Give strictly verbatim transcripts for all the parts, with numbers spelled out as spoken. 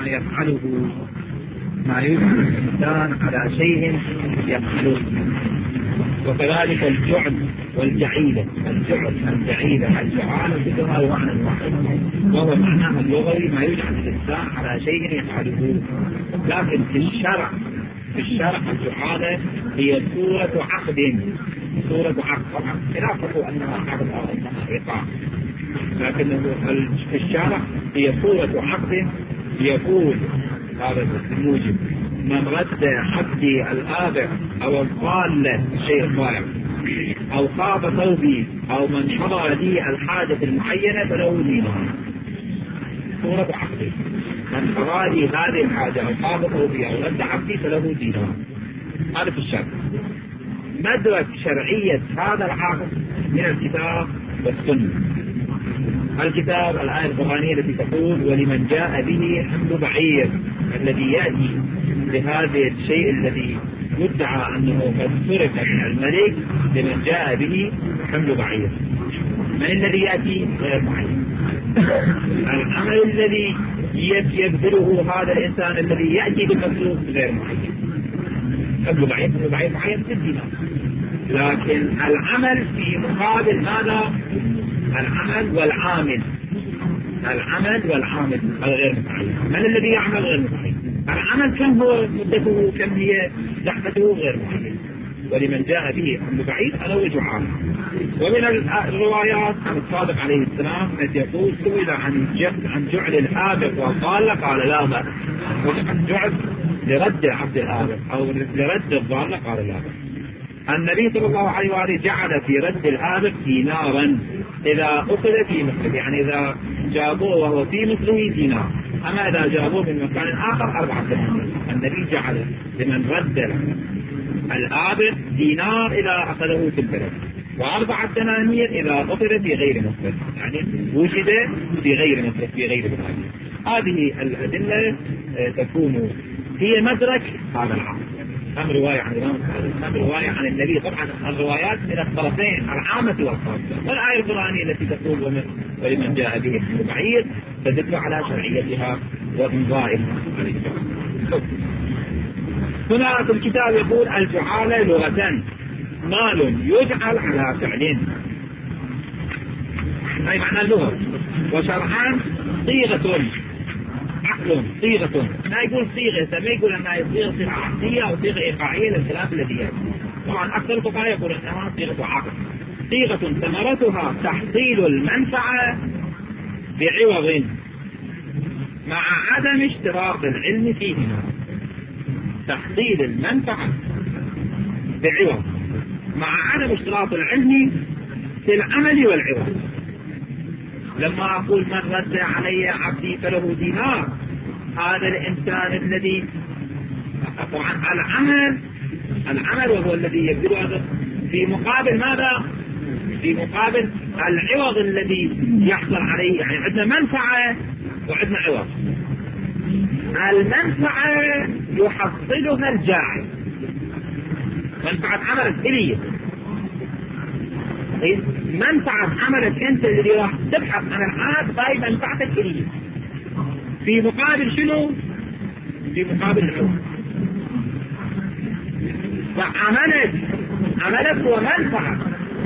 ما يفعله ما يجعل الإنسان على شيء يفعله. وكذلك الجعل والجعيلة، الجعل الجعيلة الجعالة كلها معنى واحد، وهو معناها اللغوي ما يجعل الإنسان على شيء يفعله. لكن في الشرع في الشرع الجعالة هي صورة عقد، صورة عقد، طبعا خلافه أنها عقد أو أنها إيقاع، لكن في الشرع هي صورة عقد يقول هذا الموجب: من رد حقي الآبع أو الضالة الشيء الضائع أو خاب ثوبي أو من حضر لي الحاجة المعينة فله دينار. صورة عقدي: من حضر لي هذه الحاجة أو خاب ثوبي أو رد حقي فله دينار. هذا في الشرع. مدرك شرعية هذا العقد من الكتاب والسنة. الكتاب الآية القرآنية التي تقول: ولمن جاء به حمل بعير، الذي يأتي بهذا الشيء الذي يدعى أنه قد سرق من الملك، لمن جاء به حمل بعير. من الذي يأتي؟ غير معين. العمل الذي يبذله هذا الإنسان الذي يأتي بالمطلوب غير معين. حمل بعير حمل بعير معين ست دينار، لكن العمل في مقابل ماذا؟ العمل والعامل. العمل والعامل غير متعين. من الذي يعمل؟ غير متعين. العمل كم هو مدته، كم هي زحمته؟ غير متعين. ولمن جاء به حمل بعير فله جعالة. ومن الروايات عن الصادق عليه السلام التي يقول: سئل عن عن جعل الآبق والضالة قال لا بأس، وعن جعل لرد عبد الآبق أو لرد الضالة قال لا بأس. النبي صلى الله عليه وآله جعل في رد الآبق دينارا إذا أخذ في مثله، يعني إذا جابوه وهو في مثله دينار، أما إذا جابوه من مكان آخر أربعة دنانير. النبي جعل لمن رد الآبق دينار إذا أخذه في البلد، وأربعة دنانير إذا أخذ في غير مثله، يعني وجد في غير مثله في غير بلاد. هذه الأدلة تكون هي مدرك هذا العقد. هم رواية عن الإمام هم رواية عن النبي. طبعا الروايات من الطرفين، العامة والخاصة. والآية القرآنية التي تقول: ولمن جاء به حمل بعير تدل على شرعيتها وإمضائها. هنا في الكتاب يقول: الجعالة لغة مال يجعل على فعل، أي معنى اللغة. وشرعان صيغة، عقل صيغة. ما يقول صيغة، ما يقول أنها صيغة صيغة عقدية أو صيغة إيقاعية للخلاف الذي يأتي. طبعا أكثر الفقهاء يقول أنها صيغة عقل. صيغة ثمرتها تحصيل المنفعة بعوض مع عدم اشتراط العلم فيهما. تحصيل المنفعة بعوض مع عدم اشتراط العلم في العمل والعوض. لما أقول من رد علي عبدي فله دينار، هذا الإنسان الذي طبعا العمل العمل وهو الذي يبذله في مقابل ماذا؟ في مقابل العوض الذي يحصل عليه. يعني عندنا منفعة وعندنا عوض. المنفعة يحصلها الجاعل، منفعة عملك إليه، منفعة عملك أنت اللي راح تبحث عن العاد، هاي منفعتك إليه. في مقابل شنو؟ في مقابل العوض. فعملك عملك هو منفعة،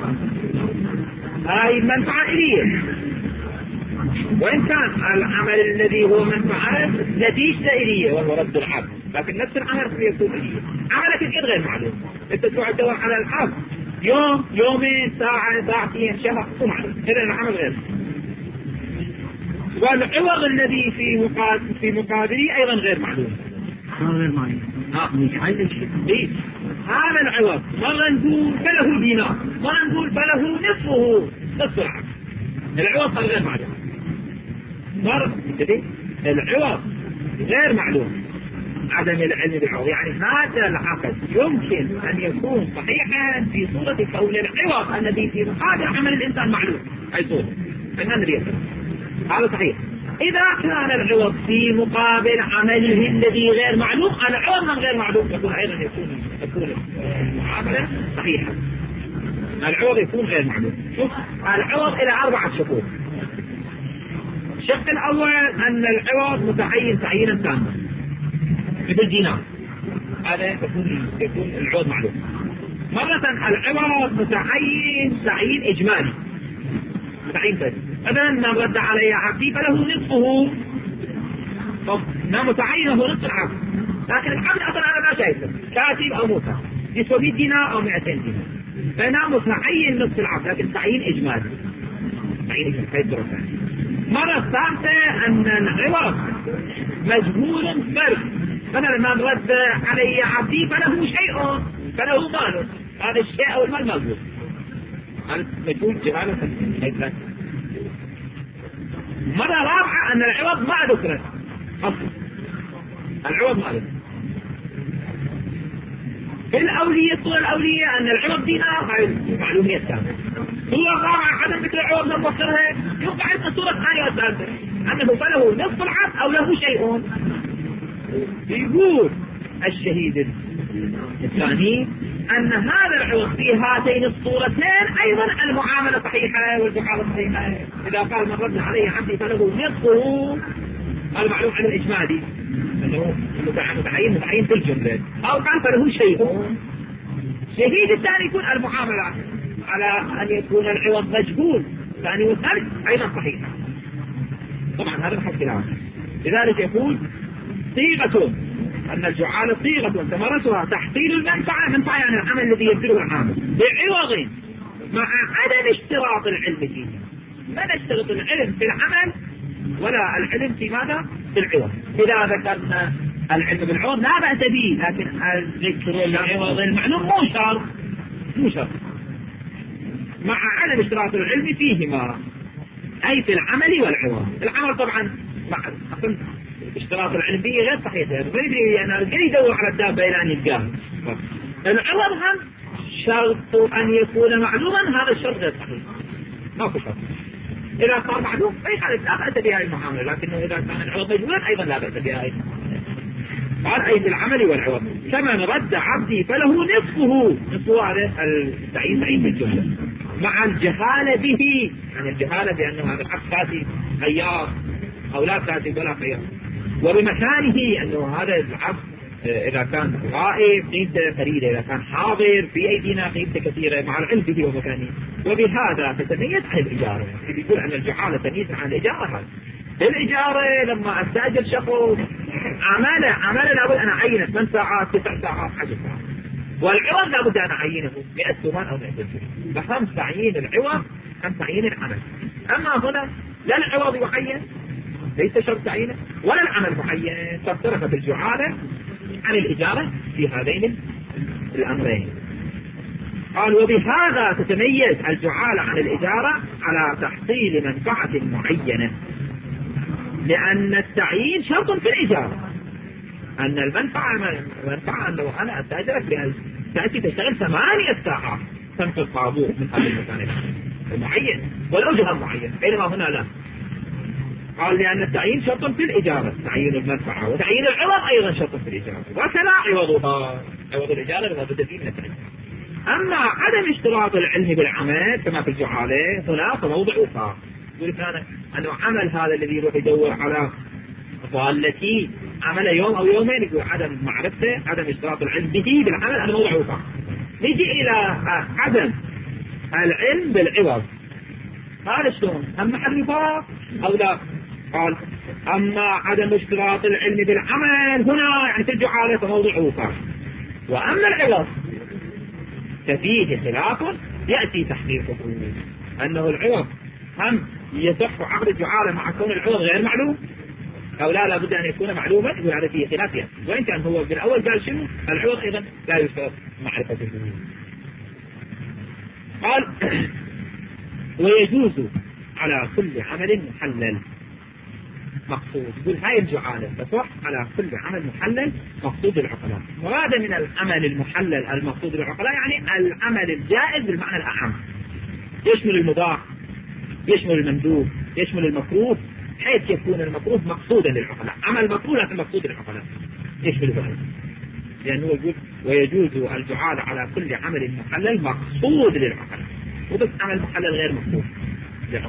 هاي المنفعة إليه. وإن كان العمل الذي هو منفعة نتيجة إليه وهو رد العبد، لكن نفس العمل يكون إليه. عملك الإيد غير معلوم، أنت تروح تدور على العبد يوم يومين ساعة ساعتين شهر ثم معلوم، إذا العمل غير. والعوض الذي في مقابل في مقابله أيضا غير معلوم. غير معلوم. ها مش عايز شيء. هذا العوض مرة نقول فله دينار، مرة نقول فله نصفه، نصف العبد. العوض غير معلوم. مرة العوض غير معلوم، عدم العلم بالعوض. يعني هذا العقد يمكن أن يكون صحيحا في صورة كون العوض الذي في مقابل عمل الإنسان معلوم، أي صورة فإننا نريد هذا صحيح. إذا كان العوض في مقابل عمله الذي غير معلوم، العوض من غير معلوم يكون أيضا يكون يكون المعاملة صحيحة. العوض يكون غير معلوم. شوف العوض إلى أربعة شقوق. الشق الأول أن العوض متعين تعيينا تاما مثل دينار، هذا يكون يكون العوض معلوم. مرة العوض متعين تعيين إجمالي، متعين بس مثلا ما رد علي عبدي فله نصفه، طب ما متعين هو نصف العبد، لكن العبد أصلا أنا ما شايفه كاتب أو موسى يسوى مئة دينار أو مئتين دينار، فهنا متعين نصف العبد لكن تعيين إجمالي، تعيين إجمالي. مرة ثالثة أن العوض مجهول فرق، مثلا ما رد علي عبدي فله شيء فله مال، هذا الشيء أو المال مجهول، هذا مجهول جهالة. مرة رابعة أن العوض ما ذكر أصلا، العوض ما ذكر في الأولية. الصورة الأولية أن العوض دينار، هاي معلومية تامة. الصورة الرابعة عدم ذكر العوض نفسرها، يبقى عندنا الصورة الثانية والثالثة أنه فله نصف العبد أو له شيء. يقول الشهيد الثاني أن هذا العوض في هاتين الصورتين أيضا المعاملة صحيحة والجعالة صحيحة. إذا قال من رد عليه عبدي فله نصفه، المعلوم عن الإجمالي أنه متعين متعين في الجملة، أو قال فله شيء. الشهيد الثاني يكون المعاملة على أن يكون العوض مجهول، ثاني والثالث أيضا صحيح. طبعا هذا محل خلاف، لذلك يقول صيغة أن الجعالة صيغة ثمرتها تحصيل المنفعة، منفعة يعني العمل الذي يبذله العامل بعوض مع عدم اشتراط العلم فيه. ما نشترط العلم في العمل ولا العلم في ماذا؟ في العوض. إذا ذكرنا العلم بالعوض لا بأس به، لكن الذكر العوض المعلوم مو شرط، مو شرط مع عدم اشتراط العلم فيهما، أي في العمل والعوض. العمل طبعا مع اشتراط العلم فيه غير صحيح، أنا قاعد يدور على الدابة إلى أن يلقاها. العوض هم شرط أن يكون معلوما، هذا الشرط غير صحيح، ما في شرط. إذا صار معلوم فيحدث لا بأس بهذه المعاملة، لكنه إذا كان العوض مجهولا أيضا لا بأس بهذه. قال أي في العمل والعوض. كمن رد عبدي فله نصفه، نصفه هذا التعيين تعيين في الجملة مع الجهالة به، يعني الجهالة بأنه هذا العبد كاتب خيار أو لا كاتب ولا خيار، وبمكانه أنه هذا العبد إذا كان غائب قيمته فريدة، إذا كان حاضر في أيدينا قيمته كثيرة مع العلم به ومكانه. وبهذا تتميز عن الإجارة، يقول أن الجعالة تمييز عن الإجارة. هذا الإجارة لما أستأجر شخص عمالة عمالة لابد أن أعينه ثمان ساعات تسع ساعات عشر ساعات، والعوض لابد أن أعينه مئة ثمان أو مئة ثمان، فهم تعيين العوض هم تعيين العمل. أما هنا لا العوض يعين ليس شرط تعيينه ولا العمل معين، فاختلفت الجعالة عن الإجارة في هذين الأمرين. قال وبهذا تتميز الجعالة عن الإجارة على تحصيل منفعة معينة، لأن التعيين شرط في الإجارة، أن المنفعة منفعة أنه أنا أستأجرك بأن تأتي تشتغل ثمانية ساعات تنقل طابور من هذا المكان المعين والأجهة معين، بينما هنا لا. قال لأن التعيين شرط في الإجارة، تعيين المنفعة، وتعيين العوض أيضا شرط في الإجارة، وكلا عوضها، عوض الإجارة لا بد فيه من التعيين. أما عدم اشتراط العلم بالعمل كما في الجعالة هنا فموضع آخر، يقول لنا أنه عمل هذا الذي يروح يدور على ضالتي عمل يوم أو يومين، يقول عدم معرفته عدم اشتراط العلم به بالعمل، هذا موضع آخر. نجي إلى عدم العلم بالعوض، هذا شلون؟ هم محل نفاق أو لا؟ قال أما عدم اشتراط العلم بالعمل هنا يعني في الجعالة فموضع آخر، وأما العوض ففيه خلاف يأتي تحقيقه، أنه العوض هم يصح عقد الجعالة مع كون العوض غير معلوم أو لا لابد أن يكون معلوما، يقول هذا فيه خلاف يعني. وإن كان هو بالأول قال شنو العوض أيضا لا يشترط معرفته. قال ويجوز على كل عمل محلل مقصود، يقول هاي الجعالة تصح على كل عمل محلل مقصود العقلاء. وهذا من العمل المحلل المقصود العقلاء يعني العمل الجائز بالمعنى الأعم، يشمل المباح يشمل المندوب يشمل المكروه، حيث يكون المكروه مقصودا للعقلاء، عمل مكروه لكن مقصود للعقلاء يشمل ذلك، لأنه يقول ويجوز الجعالة على كل عمل محلل مقصود للعقلاء، وبس عمل محلل غير مقصود للعقلاء.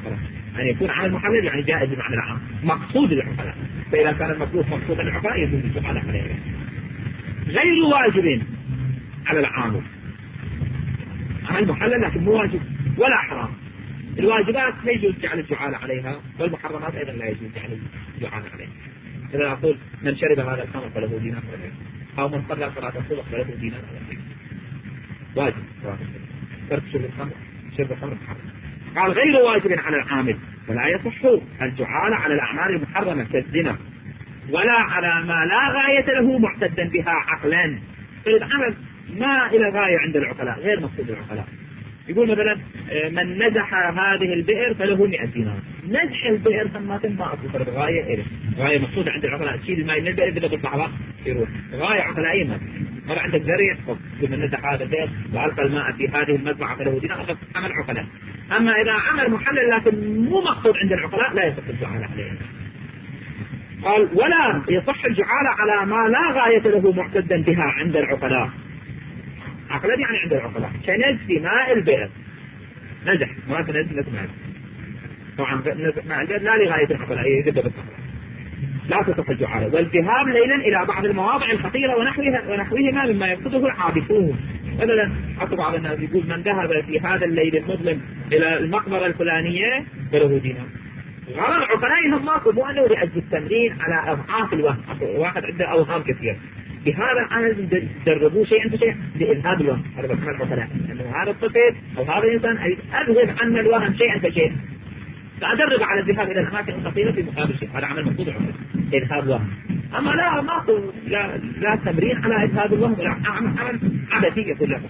أن يكون عمل محلل يعني جائز بمعنى العام مقصود للعقلاء، فإذا كان المطلوب مقصود للعقلاء يجوز الجعالة عليه. غير واجب على العامل، عمل محلل لكن مو واجب ولا حرام. الواجبات لا يجوز جعل الجعالة عليها، والمحرمات أيضا لا يجوز جعل الجعالة عليها. إذا أقول من شرب هذا الخمر فله دينار أو من صلى صلاة الصبح فله دينار، واجب ترك شرب الخمر، شرب الخمر محرم. قال غير واجب على العامل، ولا يصح الجعالة على الأعمال المحرمة كالزنا ولا على ما لا غاية له معتدا بها عقلا. فالعمل ما إلى غاية عند العقلاء، غير مقصود العقلاء. يقول مثلا من نزح هذه البئر فله مئة دينار. نزح البئر ثم ما أصبر بغاية إله، غاية مقصودة عند العقلاء تشيل الماء من البئر إذا بالصحراء يروح، غاية عقلائية ما مرة عندك زريع من نزح هذا البئر وألقى الماء في هذه المزرعة فله دينار، هذا عمل عقلاء. أما إذا عمل محلل لكن مو مقصود عند العقلاء لا يصح الجعالة عليه. قال ولا يصح الجعالة على ما لا غاية له معتدا بها عند العقلاء. عقلاء يعني عند العقلاء كنزف ماء البئر، نزح ما نزف ماء، طبعا نزف ماء البئر لا لغاية العقلاء يجب بالصحراء، لا تصح الجعالة. والذهاب ليلا إلى بعض المواضع الخطيرة ونحوها ونحوهما مما يقصده العابثون. مثلا حتى بعض الناس يقول من ذهب في هذا الليل المظلم إلى المقبرة الفلانية فله دينار. غرض عقلائهم ماكو، مو أنه لأجل التمرين على أضعاف الوهم، واحد عنده أوهام كثير بهذا العمل تدربوه شيئا فشيئا لإذهاب الوهم. هذا بس من العقلاء أنه هذا الطفل أو هذا الإنسان أذهب عنا الوهم شيئا فشيئا، فأدرب على الذهاب إلى الأماكن الخطيرة في مقابل شيء. هذا عمل مقصود عقل إذهاب وهم. أما لا ماكو لا, لا تمرين على إذهاب الوهم ولا عمل عبثية كلها.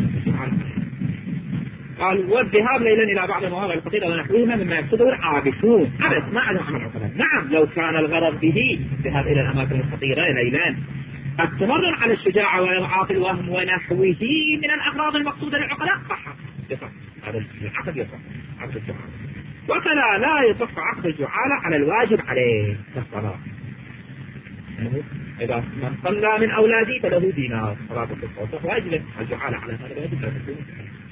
قال والذهاب ليلا إلى بعض المواضع الخطيرة ونحوهما مما يقصده العابثون، عبث ما عندهم عمل عقلاء. نعم لو كان الغرض به الذهاب إلى الأماكن الخطيرة ليلا التمرن على الشجاعة وإضعاف الوهم ونحوه من الأغراض المقصودة للعقلاء صح يصح، هذا العقد يصح عقد الجعالة. وكلا لا يصح عقد الجعالة على الواجب عليه كالصلاة. إذا من صلى من أولادي فله دينار صلاة الصبح واجب الجعالة على هذا الواجب لا تكون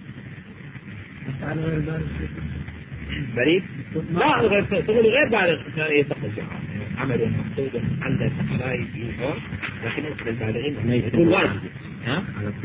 بريء لا غير تقول غير بالغ يصح الجعالة عمل مقصود عند العقلاء فيه، لكن البالغين يقول واجب ها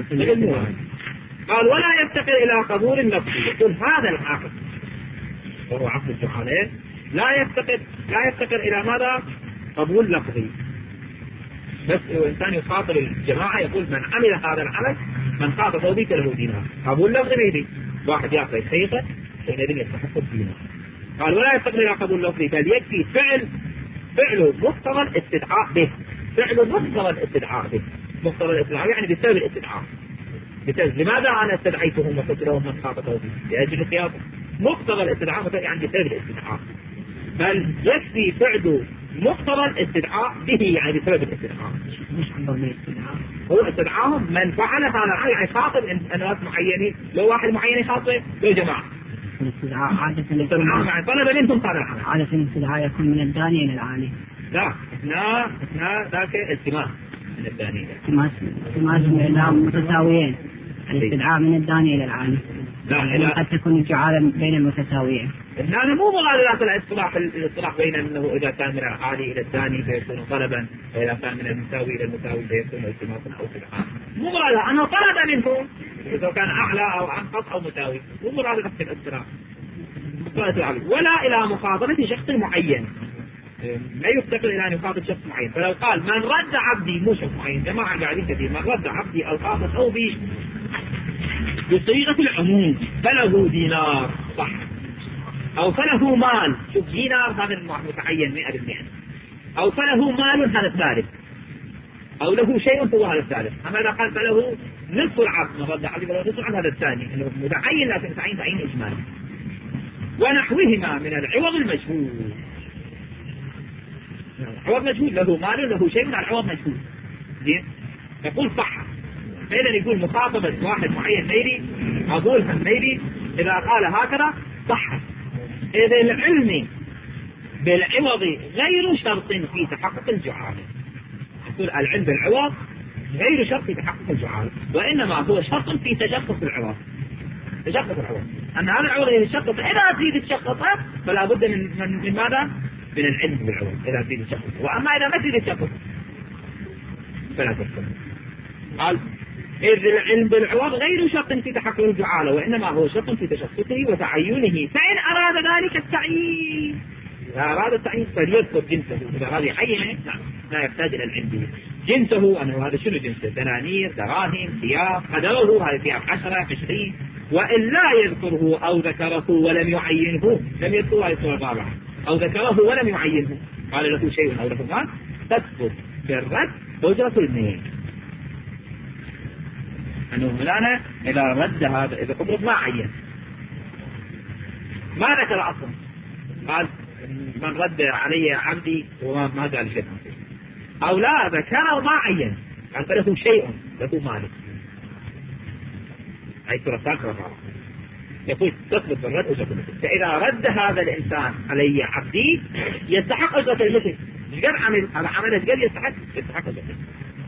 قال ولا يفتقر إلى قبول النفس. يقول هذا العقد وهو عقد الجعالة لا يفتقر لا يفتقر إلى ماذا؟ قبول لفظي بس. الإنسان يخاطب الجماعة يقول من عمل هذا العمل من خاطبه بك له دينار، قبول لفظي بيدي واحد يعطي حقيقة حينئذ يستحق الدينار. قال ولا يفتقر إلى قبول لفظي بل يكفي فعل فعله مقتضى الاستدعاء به، فعله مقتضى الاستدعاء به. مقتضى الاستدعاء يعني بسبب الاستدعاء. بسبب لماذا أنا استدعيتهم وقلت لهم من خاطبه بي؟ لأجل الخياطة. مقتضى الاستدعاء يعني بسبب الاستدعاء، بل يكفي فعله مقتضى الاستدعاء به يعني بسبب الاستدعاء. مش عندهم الاستدعاء، هو استدعاهم من فعل هذا يعني خاطب ناس معينين، لو واحد معين يخاطب لو جماعة. الاستدعاء عادة الاستدعاء يعني طلب منهم هذا العمل. عادة الاستدعاء يكون من الداني إلى العالي. لا اثناء اثناء ذاك التماس من الداني التماس التماس لا متساويين. الاستدعاء من الداني إلى العالي. لا قد تكون الجعالة بين المتساويين. هذا مو مغالطة الاصطلاح الاصطلاح بين انه اذا كان من العالي الى الثاني فيكون طلبا، واذا كان من المساوي الى المساوي فيكون التماسا او استدعاء. مو مغالطة انه طلب منهم اذا كان اعلى او انقص او مساوي، مو مغالطة في الاصطلاح. ولا الى مخاطبة شخص معين، لا يفتقر الى ان يخاطب شخص معين. فلو قال من رد عبدي مو شخص معين، جماعة قاعدين كثير، من رد عبدي القاطب او بي بصيغة العموم فله دينار صح، أو فله مال. شوف دينار هذا المتعين مئة بالمئة، أو فله مال هذا الثالث، أو له شيء هو هذا الثالث. أما إذا قال فله نصف العبد مرد عليه فله نصف عن هذا الثاني إنه متعين لكن متعين تعيين إجمالي. ونحوهما من العوض المجهول، عوض مجهول له مال له شيء من العوض مجهول زين يقول صح. فإذا يقول مخاطبة واحد معين ميلي أقولها ميلي إذا قال هكذا صح. إذا العلم بالعوض غير شرط في تحقق الجعالة. يقول العلم بالعوض غير شرط في تحقق الجعالة، وإنما هو شرط في تشخص العوض. تشخص العوض أن هذا العوض يتشخص. إذا تريد تشخصه فلا بد من, من, من ماذا؟ من العلم بالعوض إذا تريد تشخصه. وأما إذا ما تريد تشخصه فلا تشخصه. قال إذ العلم بالعوض غير شرط في تحقق الجعالة وإنما هو شرط في تشخصه وتعينه. فإن أراد ذلك التعيين، إذا أراد التعيين فليذكر جنسه. إذا أراد يعينه لا يحتاج إلى العلم به. جنسه أنه هذا شنو جنسه؟ دنانير، دراهم، ثياب، قدره هذا ثياب عشرة عشرين. وإن لا يذكره أو ذكره ولم يعينه لم يذكره هذه الصورة الرابعة أو ذكره ولم يعينه قال له شيء أو له مال تثبت في الرد أجرة الميل. أنه هنا إذا رد هذا إذا قبض ما عين ما ذكر أصلا قال من رد علي عبدي وما ما قال شيء أو لا ذكره ما عين قال فله شيء له مالك أي سورة ساكرة يقول تثبت في الرد أجرة المثل. فإذا رد هذا الإنسان علي عبدي يستحق أجرة المثل. مش قال عمل هذا عمله قال يستحق يستحق أجرة المثل.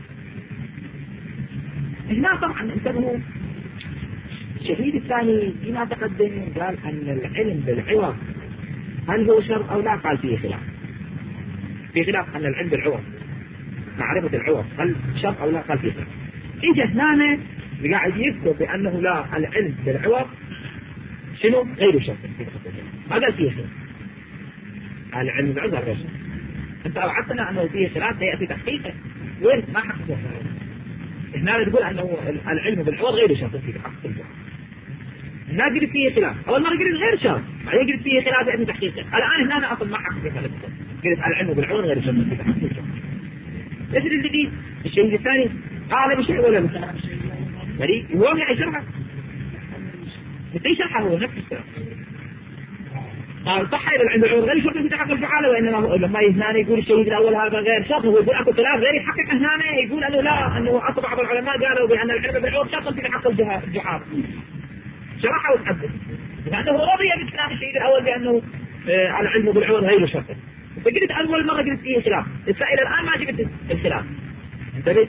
هنا طبعا انتبهوا الشهيد الثاني فيما تقدم قال أن العلم بالعوض هل هو شرط أو لا؟ قال فيه خلاف في خلاف أن العلم بالعوض معرفة العوض هل شرط أو لا؟ قال فيه خلاف. إجا هنا قاعد يذكر بأنه لا العلم بالعوض شنو غير شرط هذا فيه خلاف. العلم بالعوض غير شرط. أنت أوعدتنا أنه فيه خلاف سيأتي تحقيقه وين ما حققه. هنا تقول أنه العلم بالعوض غير شرط في تحقق الجواب. هنا قلت فيه خلاف أول مرة قلت غير شرط بعدين قلت فيه خلاف يعني تحقيقه. الآن هنا أنا أصلا ما حقق هذا قلت العلم بالعوض غير شرط في تحقق الجواب. إيش الجديد؟ الشيء الثاني قال بشيء ولا لا؟ بريء هو يعني شرحه بتي شرحه هو نفس الشرح. قال صح إذا العلم بالعوض غير شرط في تحقق الجواب وإنما لما هنا يقول الشيء الأول هذا غير شرط هو يقول أكو خلاف غير يحقق. هنا يقول أنه لا أنه أصل بعض العلماء قالوا بأن العلم بالعوض شرط في تحقق الجواب شرحه وتحدث لأنه رضي بكلام الشيء الأول بأنه آه العلم بالعوض غير شرط. فقلت أول مرة قلت فيه خلاف إلى الآن ما جبت الخلاف. انتبه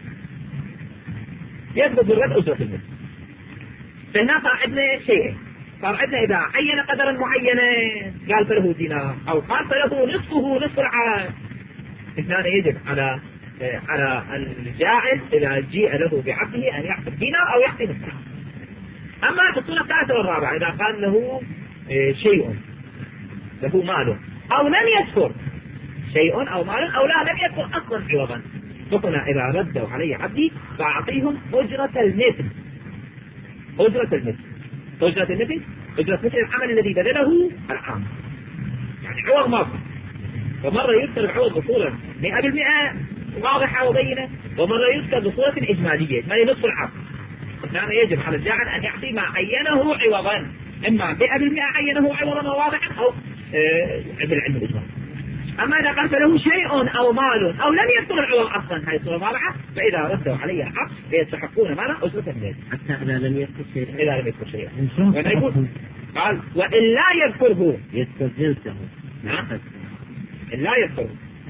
يثبت بالرد أجرة المثل. فهنا صار عندنا شيء صار عندنا إذا عين قدرا معينا قال فله دينار أو قال فله نصفه نصف العام. هنا يجب على آه على الجاعل إذا جيء له بعبده أن يعطي دينار أو يعطي نصف. أما في الصورة الثالثة والرابعة إذا قال له آه شيء له مال أو لم يذكر شيء أو مال أو لا لم يذكر أصلا عوضا فقلنا إذا ردوا علي عبدي فأعطيهم أجرة المثل. أجرة المثل أجرة المثل أجرة مثل العمل الذي بذله العام يعني عوض ماضي. ومرة يذكر العوض بصورة مئة بالمئة واضحة وبينة ومرة يذكر بصورة إجمالية إجمالية نصف العام. هنا يجب على الجاعل أن يعطي ما عينه عوضا إما مئة بالمئة عينه عوضا واضحا أو آه بالعلم الإجمالي. أما إذا قال له شيء أو مال أو لم يذكر العوض أصلا هذه الصورة واضحة فإذا ردوا علي العقد فيستحقون مالا أجرة المثل حتى إذا لم يذكر شيء إذا لم يذكر شيء يقول قال وإن لا يذكره يذكر جنسه نعم إن لا يذكره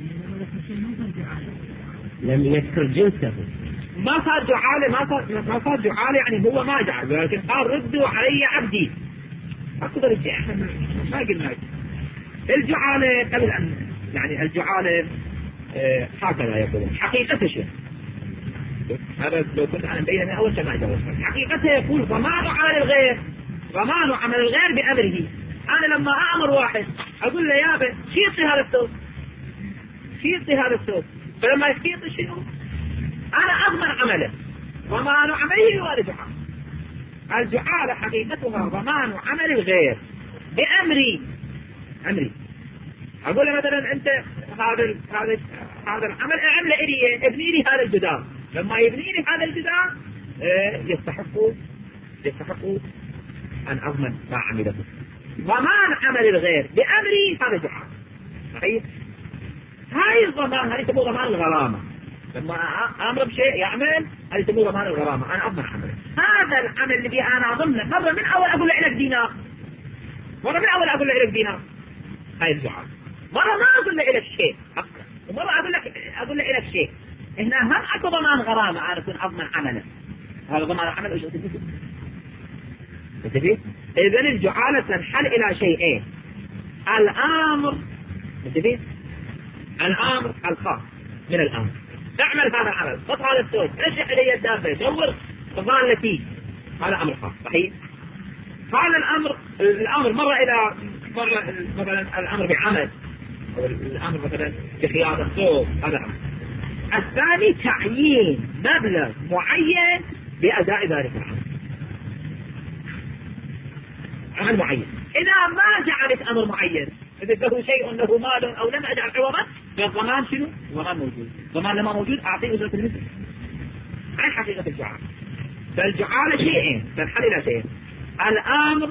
لم يذكر جنسه ما صار جعالة ما صار ما صار جعالة يعني هو ما جعل لكن قال ردوا علي عبدي أقدر الجاء ما قلنا الجعالة قبل أن يعني الجعالة آه هكذا يقولون حقيقته شيء هذا لو كنت أنا مبينه من أول شيء ما جاوز. حقيقته يقول ضمان على الغير ضمان عمل الغير بأمره. أنا لما أأمر واحد أقول له يا بي شيطي هذا الثوب شيطي هذا الثوب فلما يشيطي شنو أنا أضمن عمله ضمان عمله ولا جعال. الجعالة حقيقتها ضمان عمل الغير بأمري أمري. أقول له مثلا أنت هذا هذا هذا العمل اعمل لي ابني لي هذا الجدار لما يبني لي هذا الجدار يستحقوا يستحقوا أن أضمن ما عمله. ضمان عمل الغير بأمري هذا جعال. صحيح هاي الضمان هذه تسموه ضمان الغرامة. لما أمر بشيء يعمل هذه تسموه ضمان الغرامة أنا أضمن عمله. هذا العمل اللي أنا أضمنه مرة من أول أقول له لك دينار مرة من أول أقول له لك دينار هاي الجعال. مرة ما أقول له لك شيء ومرة أقول لك أقول له لك شيء. هنا هم أكو ضمان غرامة أنا أكون أضمن عمله. هذا ضمان عمل أجرة المثل. إذا الجعالة تنحل إلى شيئين: الأمر متفق الأمر الخاص من الأمر، اعمل هذا العمل، خذ هذا الثوب، رجع إلي الدابة، دور ضالتي، هذا أمر خاص صحيح. هذا الأمر الأمر مرة إلى مرة مثلا الأمر بعمل، أو الأمر مثلا بخياطة الثوب، هذا أمر. الثاني تعيين مبلغ معين بأداء ذلك العمل، عمل معين. إذا ما جعلت أمر معين، إذا له شيء له مال أو لم أجعل عوضا، فالضمان شنو؟ الضمان موجود. الضمان لما موجود أعطيه أجرة المثل عن حقيقة الجعالة. فالجعالة شيئين تنحل إلى شيئين: الأمر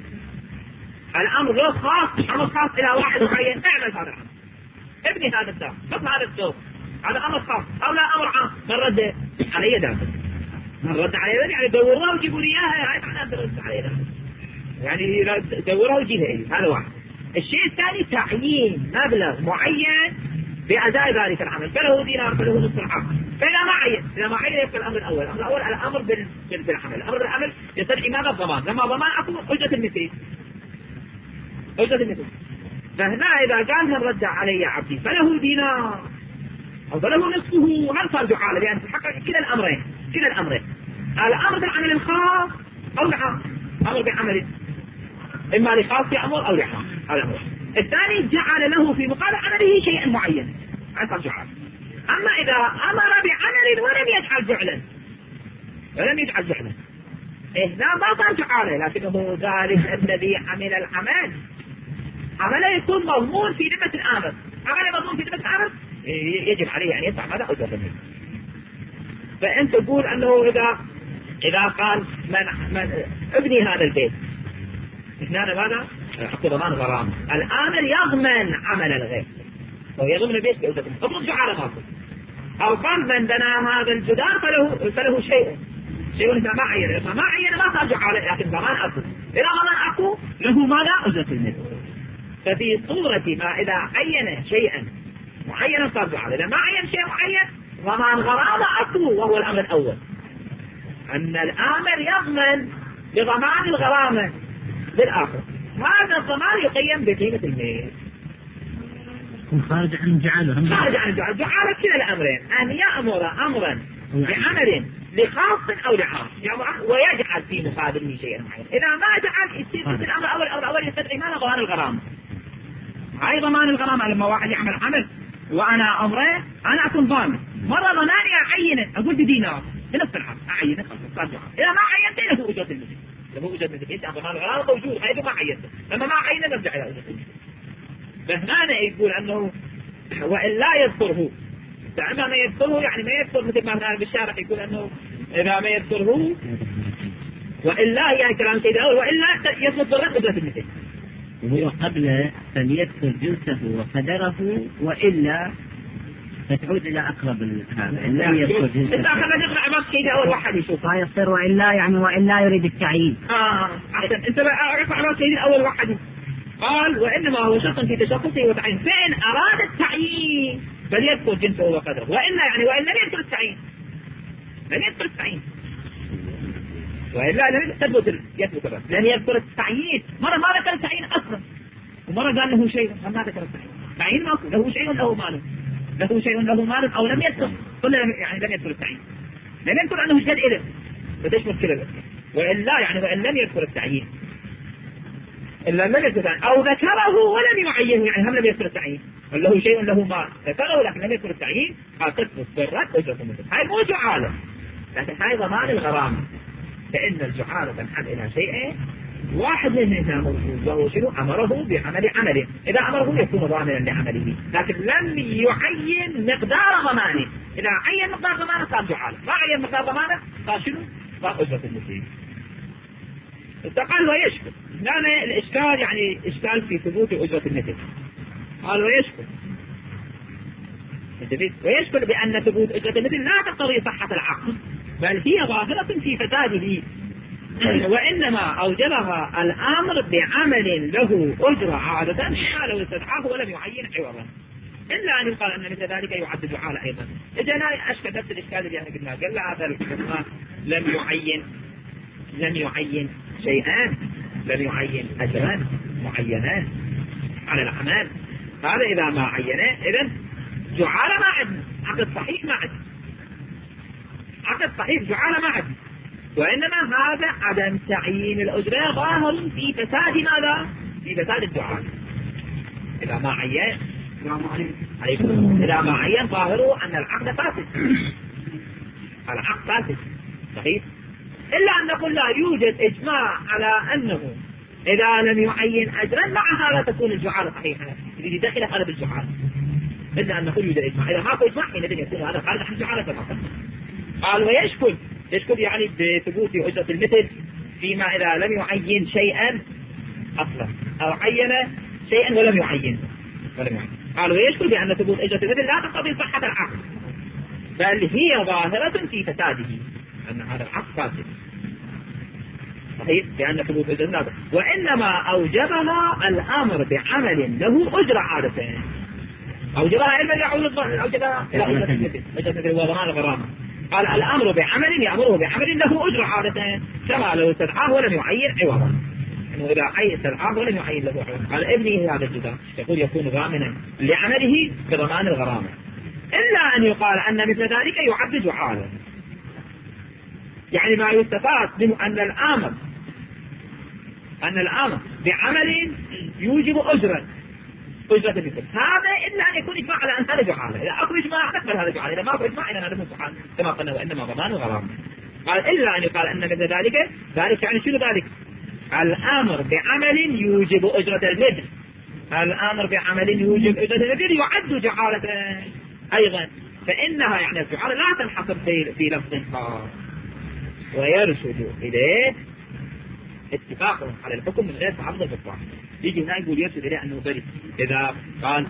الأمر له خاص، أمر خاص إلى واحد معين، اعمل هذا العمل، ابني هذا الدار، خذ هذا الثوب، هذا أمر خاص. أو لا أمر عام، من رد علي دابة، من رد علي دابة يعني دورها وجيبوا لي إياها، هاي معناها رد علي دابة، يعني دورها وجيبها لي. هذا واحد. الشيء الثاني تعيين مبلغ معين بأداء ذلك العمل، فله دينار فله نصف العقد. فإذا ما عين، إذا ما عين يبقى الأمر الأول. الأمر الأول الأمر بالعمل، الأمر بالعمل يستدعي ماذا؟ الضمان. لما ضمان أكو أجرة المثل، أجرة المثل. فهنا إذا قال من رد علي عبدي فله دينار أو فله نصفه، هل صار جعالة؟ لأن تحقق كلا الأمرين، كلا الأمرين، الأمر بالعمل الخاص أو العام. أمر بعمل إما لخاص يأمر أو لعام، هذا أمر. الثاني جعل له في مقابل عمله شيئا معين، هذا صار جعالة. أما إذا أمر بعمل ولم يجعل جعلا، ولم يجعل جعلا، هنا ما صار جعالة، لكنه ذلك الذي عمل العمل عمله يكون مضمون في ذمة الآمر. عمله مضمون في ذمة الآمر يجب عليه أن يدفع ماذا؟ أجرة منه. فأنت تقول أنه إذا إذا قال من, من ابني هذا البيت، هنا ماذا؟ حتى ضمان غرامة. الآمر يضمن عمل الغير، أو يضمن البيت بأجرة منه، اطلق جعالة ماضي. أو قال من بنى هذا الجدار فله فله شيء شيء إذا ما عين، إذا ما عين ما صار جعالة، لكن ضمان أكو. إذا ضمان أكو له ماذا؟ أجرة المثل. ففي صورة ما إذا عين شيئا معينا صار جعالة، إذا ما عين شيء معين ضمان غرامة أكو، وهو الأمر الأول أن الآمر يضمن بضمان الغرامة بالآخر. هذا الضمان يقيم بقيمة المال، خارج عن جعاله، خارج عن جعاله. جعاله كلا الأمرين: أن يأمر أمرا بعمل لخاص أو لعام، ويجعل في مقابله شيئا معين. إذا ما جعل يصير مثل الأمر الأول، الأمر الأول يستدعي ماذا؟ ضمان الغرامة. هاي ضمان الغرامة. لما واحد يعمل عمل وأنا أمره، أنا أكون ضامن. مرة ضماني أعينه، أقول بدينار بنفس العام أعينه، صار جعالة. إذا ما عينته له أجرة المثل، له أجرة المثل. إنت ضمان الغرامة موجود، هاي ما عينته، لما ما عينه نرجع إلى أجرة المثل. فهنا يقول أنه وإن لا يذكره، فإما ما يذكره يعني ما يذكر مثل ما هنا بالشارع يقول أنه إذا ما يذكره وإلا، يعني كلام سيد الأول، وإلا يثبت بالرد أجرة المثل. وهو قبل أن يذكر جنسه وقدره، وإلا فتعود إلى أقرب هذا. إن لم يذكر جنسه إذا أخذنا نقرأ عباس سيد الأول واحد يشوف ما يصير وإلا، يعني وإلا يريد التعيين. آه أحسن. أنت أعرف عباس سيد الأول واحد قال وإنما هو شرط في تشخصه وتعيين، فإن أراد التعيين فليذكر جنسه وقدره، وإلا يعني وإن لم يذكر التعيين لم يذكر التعيين، وإلا لم يثبت يثبت الرد، لأن يذكر التعيين. مرة ما ذكر التعيين أصلا، ومرة قال له شيء ما ذكر التعيين. تعيين ما له شيء له مال، له شيء له مال، أو لم يذكر كل يعني لم يذكر التعيين، لم يذكر أنه جد إذن فتشمل كل الأسئلة. وإلا يعني وإن لم يذكر التعيين إلا لم يذكر التعيين، أو ذكره ولم يعينه، يعني هم لم يذكر التعيين، له شيء له مال ذكره لكن لم يذكر التعيين، هتثبت بالرد أجرة المثل. هاي مو جعالة، لكن هاي ضمان الغرامة. فإن الجعالة تنحل إلى شيئين، واحد منهما موجود وهو شنو؟ أمره بعمل عمله. إذا أمره يكون ضامنا لعمله، لكن لم يعين مقدار ضمانه. إذا عين مقدار ضمانه صار جعالة، ما عين مقدار ضمانه صار شنو؟ صار أجرة المثل. قال ويشكر. هنا الإشكال يعني إشكال في ثبوت أجرة المثل. قال ويشكر ويشكر بأن ثبوت أجرة المثل لا تقتضي صحة العقد، بل هي ظاهرة في فساده، وإنما أوجبها الأمر بعمل له أجرة عادة ما لو استدعاه ولم يعين عوضا، إلا أن يقال أن مثل ذلك يعد جعالة أيضا. إذا أنا أشكل نفس الإشكال اللي أنا قلنا، قال له هذا الحكم لم يعين لم يعين شيئا، لم يعين أجرا معينا على الأعمال. هذا إذا ما عينه إذن جعالة ما عدنا، عقد صحيح ما عدنا، عقد صحيح جعالة ما عدنا. وإنما هذا عدم تعيين الأجرة ظاهر في فساد ماذا؟ في فساد الدعاء. إذا ما عين عليكم إذا ما عين ظاهره أن العقد فاسد، العقد فاسد صحيح. إلا أن نقول لا يوجد إجماع على أنه إذا لم يعين أجرا مع هذا تكون الجعالة صحيحة، يريد دخل هذا بالجعالة. إلا أن نقول يوجد إجماع، إذا ماكو إجماع حينئذ يكون هذا خارج عن الجعالة كما قال. ويشكل يشكل يعني بثبوت أجرة المثل فيما إذا لم يعين شيئا أصلا أو عين شيئا ولم يعين ولم يعين. قال ويشكل بأن ثبوت أجرة المثل لا تقتضي صحة العقد، بل هي ظاهرة في فساده، أن هذا العقد فاسد صحيح لأن ثبوت أجرة المثل، وإنما أوجبها الأمر بعمل له أجرة عادة، أوجبها علما يعود الظاهر، أوجبها إلى أجرة المثل، أجرة المثل وضمان الغرامة. قال الأمر بعمل يأمره بعمل له أجر عادة، كما لو استدعاه ولم يعين عوضا، إنه إذا عين استدعاه ولم يعين له عوضا. قال ابني هذا الجزاء يقول يكون ضامنا لعمله بضمان الغرامة، إلا أن يقال أن مثل ذلك يعد جعالا. يعني ما يستفاد منه أن الأمر أن الأمر بعمل يوجب أجرا أجرة المثل، هذا إلا أن يكون إجماع على أن هذا جعالة. إذا أكو إجماع نقبل هذا جعالة، إذا ما أكو إجماع إذا هذا مو جعالة كما قلنا وإنما ضمان وغرامة. قال إلا أن يقال أن مثل ذلك، ذلك يعني شنو ذلك؟ الأمر بعمل يوجب أجرة المثل، الأمر بعمل يوجب أجرة المثل يعد جعالة أيضا، فإنها يعني الجعالة لا تنحصر في, في لفظ خاص، ويرشد إليه اتفاقهم على الحكم من غير تعرض البطلان. يجي هنا يقول يرشد إليه أنه بريء. إذا قال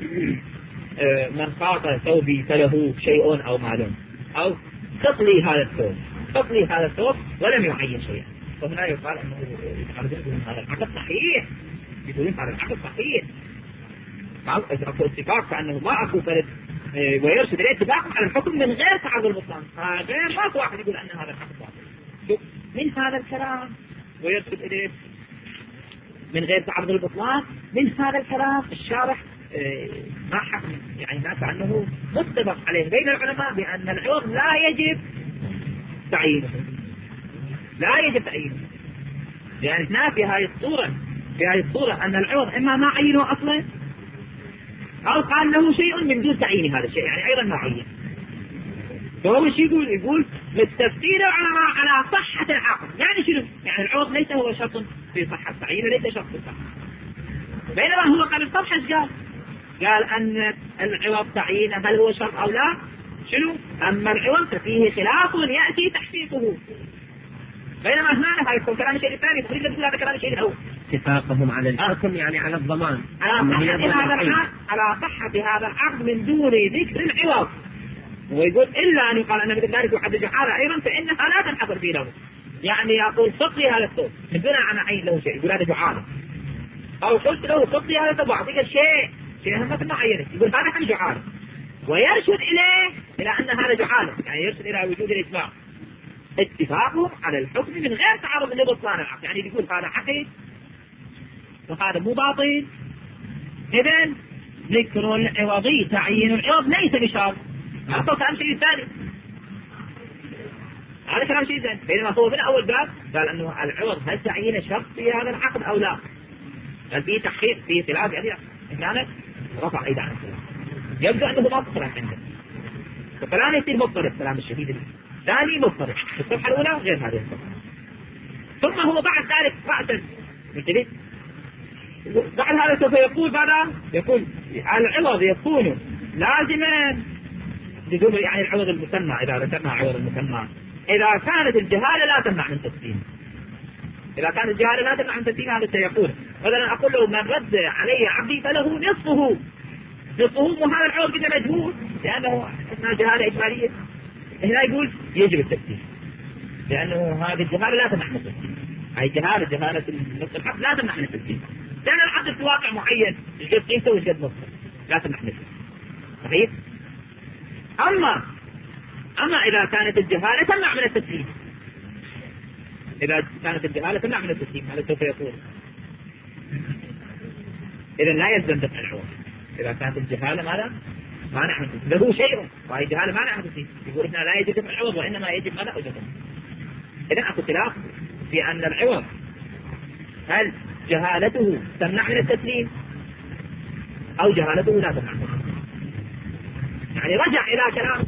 من خاط ثوبي فله شيء أو مال، أو تطلي هذا الثوب تطلي هذا الثوب ولم يعين شيئا، فهنا يقال أنه هذا العقد صحيح، يقولون هذا العقد صحيح، أكو اتفاق فأنه ما أكو فرد، ويرشد إليه اتفاقهم على الحكم من غير تعرض البطلان. غير ما أكو واحد يقول أن هذا العقد باطل. من هذا الكلام ويرشد إليه من غير تعرض البطلان، من هذا الكلام الشارح ما حكم يعني ناس أنه متفق عليه بين العلماء بأن العوض لا يجب تعيينه، لا يجب تعيينه، يعني هنا في هذه الصورة في هذه الصورة أن العوض إما ما عينه أصلا أو قال له شيء من دون تعيين هذا الشيء، يعني أيضا ما عين. فهو شيء يقول يقول للتفسير العلماء على صحة العقد، يعني شنو؟ يعني العوض ليس هو شرط في صحة التعيين، ليس شرط في صحة، بينما هو قال الصبح ايش قال؟ قال أن العوض تعيين هل هو شرط أو لا؟ شنو؟ أما العوض ففيه خلاف يأتي تحقيقه، بينما هنا هاي كلام الشيء الثاني تريد أن هذا كلام الشيء الأول. اتفاقهم على الحكم يعني على الضمان، على صحة هذا العقد على صحة هذا العقد من دون ذكر العوض. ويقول إلا أن يقال أن مثل ذلك يحد جعالة أيضا فإنها لا تنحصر في له، يعني يقول فقي هذا الثوب من دون أن أعين له شيء يقول هذا جعالة، أو قلت له فقي هذا الثوب أعطيك الشيء شيء مثل ما عينه يقول هذا كان جعالة، ويرشد إليه إلى أن هذا جعالة، يعني يرشد إلى وجود الإجماع اتفاقهم على الحكم من غير تعرض لبطلان العقد. يعني يقول هذا عقد وهذا مو باطل، إذن ذكر العوضي تعيين العوض ليس بشرط. هذا كلام شيء ثاني، هذا كلام شيء ثاني. بينما هو من أول باب قال أنه العوض هل تعيين شرط في هذا العقد أو لا؟ قال فيه تحقيق فيه خلاف، يعني كانت رفع أيضا عن الخلاف، يبدو أنه ما خلاف عنده، فكلام يصير مضطرب كلام الشهيد ثاني مضطرب. الصفحة الأولى غير هذه الصفحة، ثم هو بعد ذلك رأسا انتبه بعد هذا سوف يقول بعد يقول العوض يكون لازما بدون يعني العوض المسمى، إذا ذكرنا عوض المسمى إذا كانت الجهالة لا تمنع من تسليم، إذا كانت الجهالة لا تمنع من تسليم هذا سيقول مثلا أقول له من رد علي عبدي فله نصفه نصفه، وهذا العوض كده مجهول لأنه اسمها جهالة إجمالية. هنا يقول يجب التسليم لأنه هذه الجهالة لا تمنع من التسليم، هاي جهالة جهالة نصف الحق لا تمنع من التسليم، لأن العقد في واقع معين ايش قد قيمته وايش قد نصفه لا تمنع من التسليم صحيح. أما أما إذا كانت الجهالة تمنع من التسليم، إذا كانت الجهالة تمنع من التسليم هذا سوف يقول. إذا لا يلزم دفع العوض إذا كانت الجهالة ماذا؟ مانع من التسليم، له شيء وهي جهالة مانع من التسليم، يقول إحنا لا يجب دفع العوض وإنما يجب ماذا أجرته. إذا أكو خلاف في أن العوض هل جهالته تمنع من التسليم أو جهالته لا تمنع من التسليم. يعني رجع إلى كلام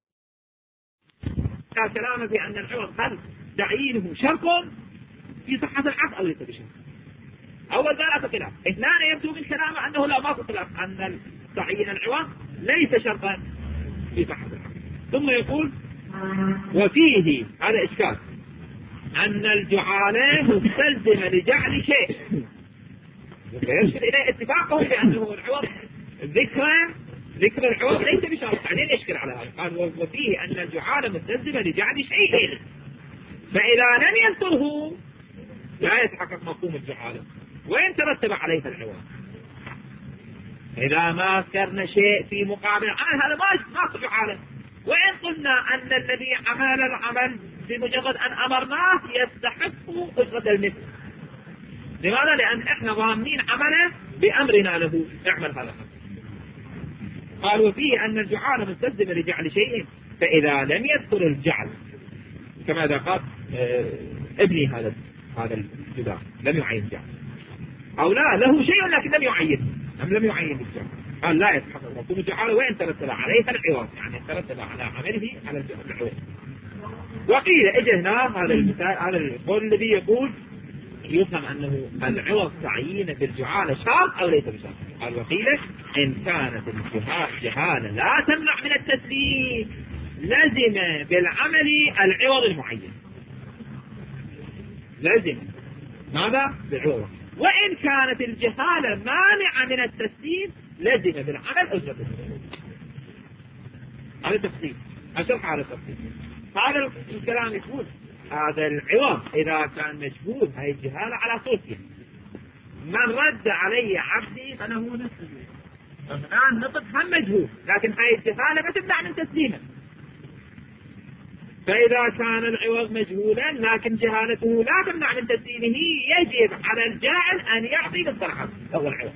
إلى كلامه في أن العوض هل تعيينه شرط في صحة العقد أو ليس بشرط. أول قال أكو خلاف، اثنان يبدو من كلامه أنه لا ماكو خلاف أن تعيين العوض ليس شرطا في صحة العقد. ثم يقول وفيه هذا إشكال أن الجعالة مستلزمة لجعل شيء، يرشد إليه اتفاقه بأنه العوض ذكر ذكر العوض ليس بشرط. بعدين يشكل على هذا، قال وفيه أن الجعالة مستلزمة لجعل شيء فإذا لم يذكره لا يتحقق مفهوم الجعالة وإن ترتب عليه العوض. إذا ما ذكرنا شيء في مقابل العمل هذا ما ما جعالة. وإن قلنا أن الذي عمل العمل بمجرد أن أمرناه يستحق أجرة المثل. لماذا؟ لأن إحنا ضامنين عمله بأمرنا له اعمل هذا. قال وفيه أن الجعالة مستلزمة لجعل شيء فإذا لم يذكر الجعل كما إذا قال اه ابني هذا هذا الجدار لم يعين جعل، أو لا له شيء لكن لم يعين أم لم يعين الجعل، قال لا يتحقق مفهوم الجعالة وإن ترتب عليه العوض، يعني ترتب على عمله على العوض. وقيل اجى هنا هذا المثال هذا القول الذي يقول يفهم أنه العوض تعيين في الجعالة شرط أو ليس بشرط. قال وقيل إن كانت الجهالة لا تمنع من التسليم لزم بالعمل العوض المعين. لزم ماذا؟ بالعوض. وإن كانت الجهالة مانعة من التسليم لزم بالعمل أجرة التسليم. هذا تفصيل أشرح على التفصيل. هذا الكلام يقول هذا العوض إذا كان مجهول هاي الجهالة على صوتين من رد علي عبدي فله نصف. الآن نطق هم مجهول لكن هاي الجهالة ما تمنع من تسليمه. فإذا كان العوض مجهولا لكن جهالته لا تمنع من تسليمه يجب على الجاعل أن يعطي بالصرحة هو العوض.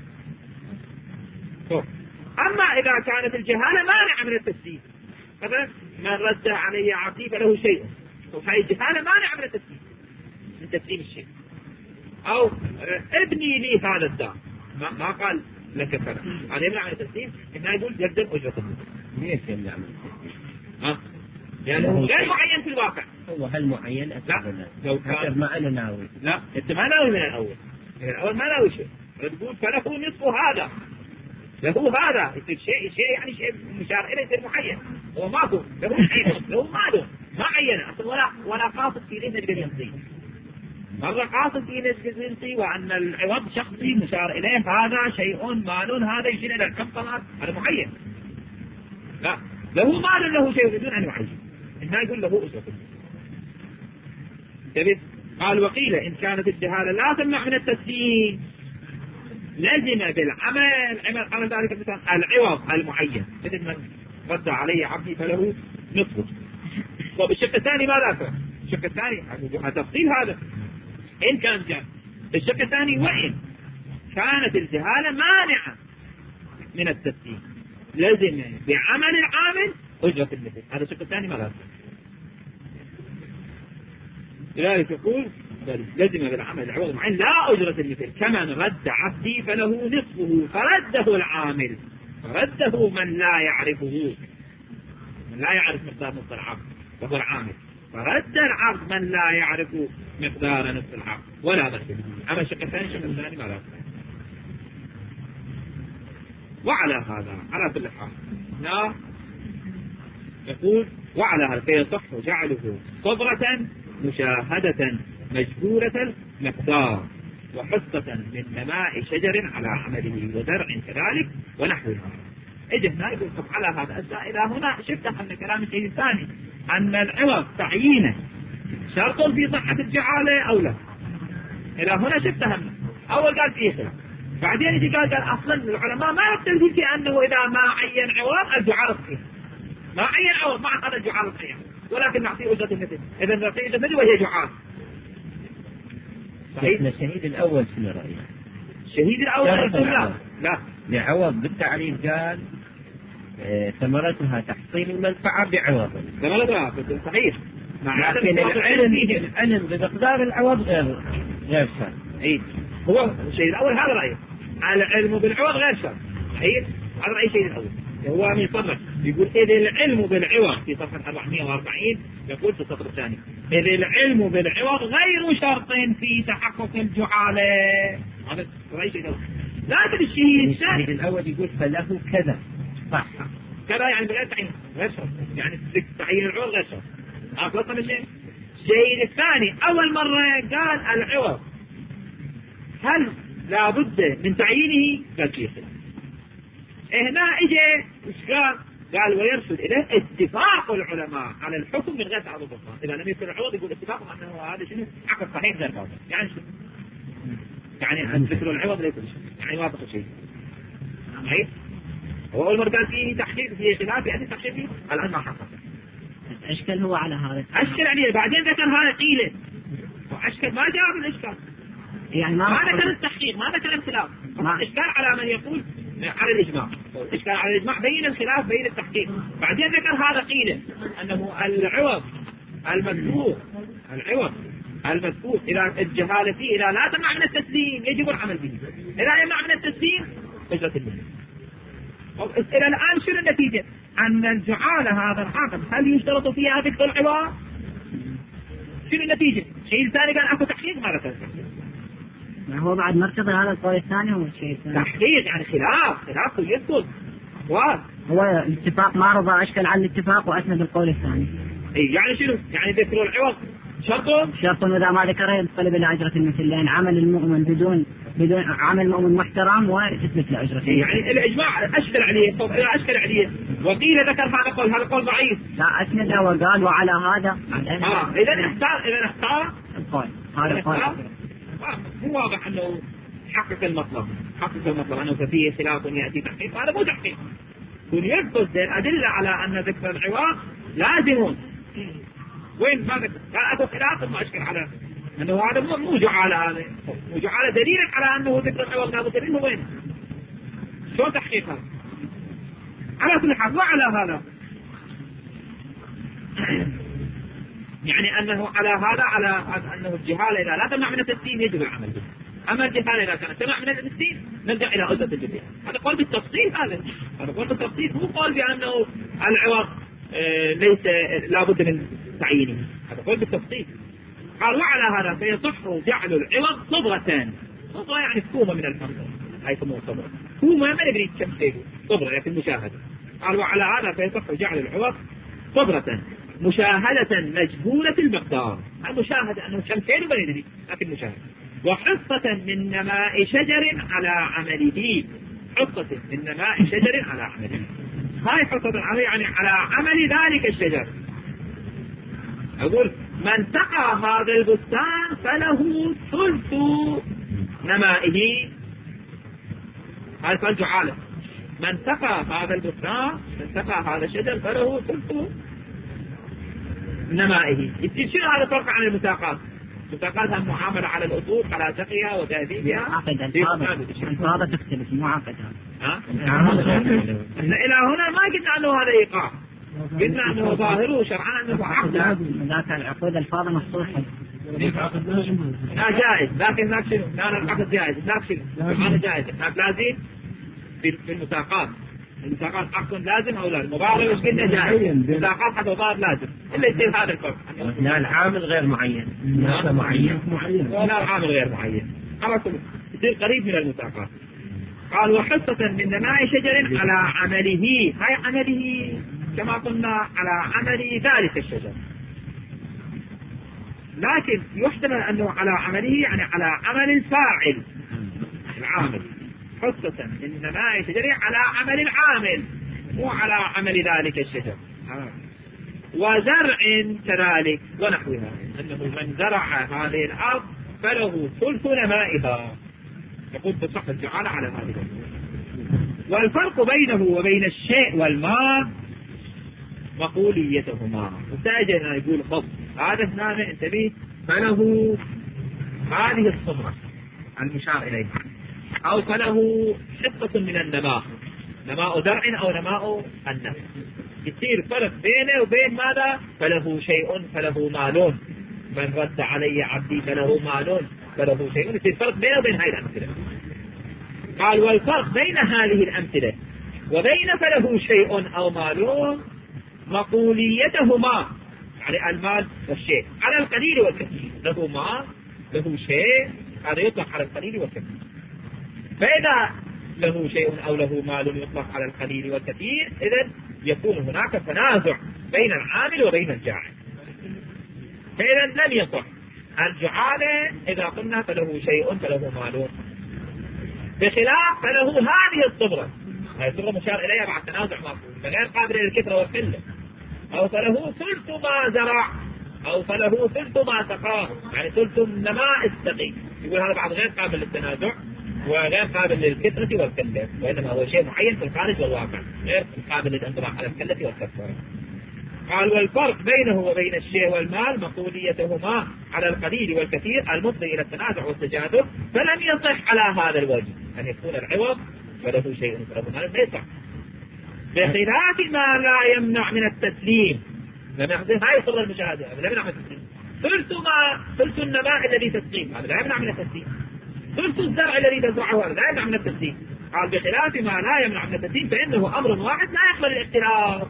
أما إذا كانت الجهالة مانعة من التسليم مثلا من رد علي عبدي فله شيء، وهي الجهالة مانعة من التسليم من تسليم الشيء. أو ابني لي هذا الدار ما, ما قال لك كذا هذا يمنع من التسليم إنه يقول يلزم أجرته. ليش يمنع من التسليم؟ ها يعني هو غير معين في الواقع. هو هل معين؟ لا لو كان ما أنا ناوي. لا أنت ما ناوي من الأول من الأول ما ناوي شيء تقول فله نصف هذا له هذا يصير شيء شيء يعني شيء مشار إليه يصير معين. هو ماكو له شيء له ماله ما عين أصلا ولا ولا قاصد في نسبة الجنسي. مرة قاصد في نسبة الجنسي وأن العوض شخصي مشار إليه هذا شيء مال هذا يشير إلى كم طلعت هذا معين. لا له مال له شيء بدون أن يعين إنما يقول له أجرة. انتبه. قال وقيل إن كانت الجهالة لا تمنع من التسليم لزم بالعمل عمل على ذلك المثال العوض المعين مثل من رد علي عبدي فله نصفه. طب الشق الثاني ماذا فعل؟ الشق الثاني تفصيل هذا إن كان جاء. الشق الثاني وإن كانت الجهالة مانعة من التسليم لزم بعمل العامل أجرة المثل. هذا الشق الثاني ماذا فعل؟ لذلك يقول لزم بالعمل العوض معين لا أجرة المثل كمن رد عبدي فله نصفه فرده العامل فرده من لا يعرفه من لا يعرف مقدار نصف العبد وهو العامل فرد العبد من لا يعرف مقدار نصف العبد ولا بأس به. أما الشق الثاني الشق الثاني ما لا. وعلى هذا على كل حال نار يقول وعلى هذا فيصح جعله صبرة مشاهدة مجهولة المقدار وحصة من نماء شجر على عمله وزرع كذلك ونحو هذا. اجه هنا يقول على هذا أجزاء إلى هنا شفت أن كلام الشيء الثاني أن العوض تعيينه شرط في صحة الجعالة أو لا. إلى هنا شفت هم أول قال فيه خلاف بعدين يجي قال قال أصلا العلماء ما يختلفون في أنه إذا ما عين عوض الجعالة صحيح ما عين عوض مع هذا الجعالة صحيح ولكن نعطيه أجرة المثل. إذا نعطيه أجرة المثل وهي جعال صحيح. الشهيد الأول شنو رأيه؟ الشهيد الأول لا لا لعوض بالتعريف قال اه ثمرتها تحصيل المنفعة بعوض. ثمرتها صحيح. لكن العلم العلم بمقدار العوض غير غير شرط. اي هو الشيء الأول هذا رأيه. العلم بالعوض غير شرط. صحيح. هذا رأي الشيء الأول. هو من صدر يقول إذا العلم بالعوض في صفحة أربعمائة وأربعين يقول في السطر الثاني إذا العلم بالعوض غير شرط في تحقق الجعالة. هذا رأي الشيء الأول. لكن الشهيد الثاني الأول يقول فله كذا صح كذا يعني بغير تعيين غير شرط يعني تعيين العوض غير شرط. أخلصنا من شيء. الشيء الثاني أول مرة قال العوض هل لابد من تعيينه؟ قال فيه هنا اجى اشكال قال ويرشد اليه اتفاق العلماء على الحكم من غير تعرض البطلان. اذا لم يكن العوض يقول اتفاقهم انه هذا شنو عقد صحيح غير باطل. يعني شنو؟ يعني ذكر العوض ليس شيء يعني واضح شيء صحيح. هو اول مره قال فيه تحقيق فيه خلاف يعني تحقيق فيه الان ما حصل. اشكل هو على هذا اشكل عليه بعدين ذكر هذا قيله واشكل ما جاب الاشكال يعني ما, ما ذكر التحقيق ما ذكر الخلاف. اشكال على من يقول على الإجماع. الإشكال على الإجماع بين الخلاف بين التحقيق. بعدين ذكر هذا قيل أنه العوض المذكور العوض المذكور إذا الجهالة فيه إذا لا تمنع من التسليم يجب العمل به. إذا يمنع من التسليم أجرة المثل. إلى الآن شنو النتيجة؟ أن الجعالة هذا العقد هل يشترط فيها ذكر العوض؟ شنو النتيجة؟ شيء ثاني قال أكو تحقيق ما ذكر. هو بعد مرتضى هذا القول الثاني هو الشيء الثاني تحقيق يعني خلاف خلاف يسقط واضح. هو الاتفاق ما رضى اشكل عن الاتفاق واسند القول الثاني. اي يعني شنو؟ يعني ذكر العوض شرط شرط اذا ما ذكره ينقلب الى اجرة المثل لان عمل المؤمن بدون بدون عمل المؤمن محترم وتثبت له اجرة. يعني الاجماع اشكل عليه طب اذا اشكل عليه وقيل ذكر هذا القول هذا قول ضعيف لا اسنده وقال وعلى هذا اه اذا اختار اذا اختار القول هذا القول مو واضح انه حقق المطلب حقق المطلب انه فيه خلاف ياتي تحقيق هذا مو تحقيق. ويقصد الادله على ان ذكر العوض لازم وين ما ذكر قال اكو خلاف ما اشكل على انه هذا مو مو جعل هذا مو جعل دليل على انه ذكر العوض لابد منه وين شو تحقيقها على كل حال وعلى هذا يعني أنه على هذا على أنه الجهالة إذا لا تمنع من التسليم يجب العمل به. أما الجهالة إذا كانت تمنع من التسليم نرجع إلى أجرة الجزية. هذا قول بالتفصيل هذا هذا قول بالتفصيل مو قول بأنه العوض آه ليس لابد من تعيينه. هذا قول بالتفصيل. قال وعلى هذا فيصح جعل العوض صبغة. صبغة يعني كومة من الحمد هاي يسموها صبغة. كومة ما ندري كم شيء صبغة يعني في المشاهدة. قال وعلى هذا فيصح جعل العوض صبغة مشاهدة مجهولة المقدار. المشاهدة أنه شمسين وما ندري لكن مشاهدة. وحصة من نماء شجر على عمله. حصة من نماء شجر على عمله. هاي حصة عليه يعني على عمل ذلك الشجر. أقول من سقى هذا البستان فله ثلث نمائه. هاي قال جعالة من سقى هذا البستان من سقى هذا الشجر فله ثلث نمائه. يصير شنو هذا الفرق عن المساقات؟ مساقاتها معاملة على الأصول على سقيها وتهذيبها. عقد الفاظة تختلف مو عقدها. ها؟ إلى هنا ما قلنا أنه هذا إيقاع. قلنا أنه ظاهره شرعا أنه عقد. ذاك العقود الفاظة مفتوحة. لا جائز لكن هناك شنو؟ لا العقد جائز هناك شنو؟ هذا جائز هناك لازم في المساقات. المساقات عقد لازم او لازم مبالغه مش قلنا جائز. المساقات حتى ضار لازم الا يصير هذا الفرق. لا العامل غير معين. لا معين معين. لا العامل غير معين. خلاص يصير قريب من المساقات. قال وحصة من نماء شجر على عمله. هاي عمله كما قلنا على عمل ذلك الشجر. لكن يحتمل انه على عمله يعني على عمل الفاعل العامل. حصة من نماء شجر على عمل العامل مو على عمل ذلك الشجر. وزرع كذلك ونحوها أنه من زرع هذه الأرض فله ثلث نمائها. يقول تصح الجعالة على هذه. والفرق بينه وبين الشيء والماء مقوليتهما. وتأجينا يقول خب هذا هنا انتبه فله هذه الصبرة المشار إليها، أو فله حصة من النماء، نماء زرع أو نماء النخل، يصير فرق بينه وبين ماذا؟ فله شيء فله مالون، من رد علي عبدي فله مالون فله شيء، يصير فرق بينه وبين هذه الأمثلة. قال والفرق بين هذه الأمثلة وبين فله شيء أو مالون مقوليتهما، يعني المال والشيء على القليل والكثير، له مال له شيء، هذا يطلق على القليل والكثير. فإذا له شيء أو له مال يطلق على القليل والكثير، إذن يكون هناك تنازع بين العامل وبين الجاعل. فإذا لم يصح الجعالة إذا قلنا فله شيء فله مال، بخلاف فله هذه الصبرة، هذه الصبرة مشار إليها بعد تنازع مفهوم فغير قابلة للكثرة والقلة، أو فله ثلث ما زرع، أو فله ثلث ما سقاه، يعني ثلث النماء السقي، يقول هذا بعد غير قابل للتنازع وغير قابل للكثرة والقلة، وإنما هو شيء معين في الخارج والواقع غير قابل للانطباق على القلة والكثرة. قال والفرق بينه وبين الشيء والمال مقوليتهما على القليل والكثير المفضي إلى التنازع والتجاذب، فلم يصح على هذا الوجه أن يكون العوض فله شيء فله مال، لا يصح، بخلاف ما لا يمنع من التسليم. لم يحدث هاي صورة المشاهدة، لا يمنع من التسليم. ثلث ما ثلث النماء الذي تسقيه هذا لا يمنع من التسليم، ثلث الزرع الذي تزرعه هذا لا يمنع من التسليم. قال بخلاف ما لا يمنع من التسليم فإنه أمر واحد لا يقبل الاختلاف،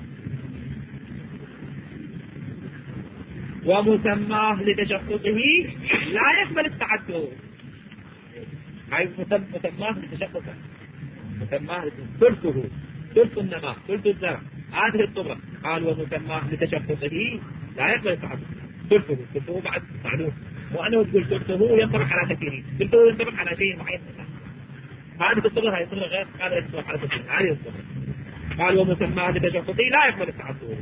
ومسماه لتشخصه لا يقبل التعدد. هاي مسماه لتشخصه، مسماه ثلثه ثلث النماء ثلث الزرع هذه الصبرة. قال ومسماه لتشخصه لا يقبل التعدد، ثلثه ثلثه بعد معلوم، وأنه تقول ثلثه ينطبق على كثيرين، ثلثه ينطبق على شيء معين. هذه الصبرة هاي صبرة غير قادرة تنطبق على كثيرين، هذه الصبرة. قال ومسماه لتشخصه لا يقبل التعدد.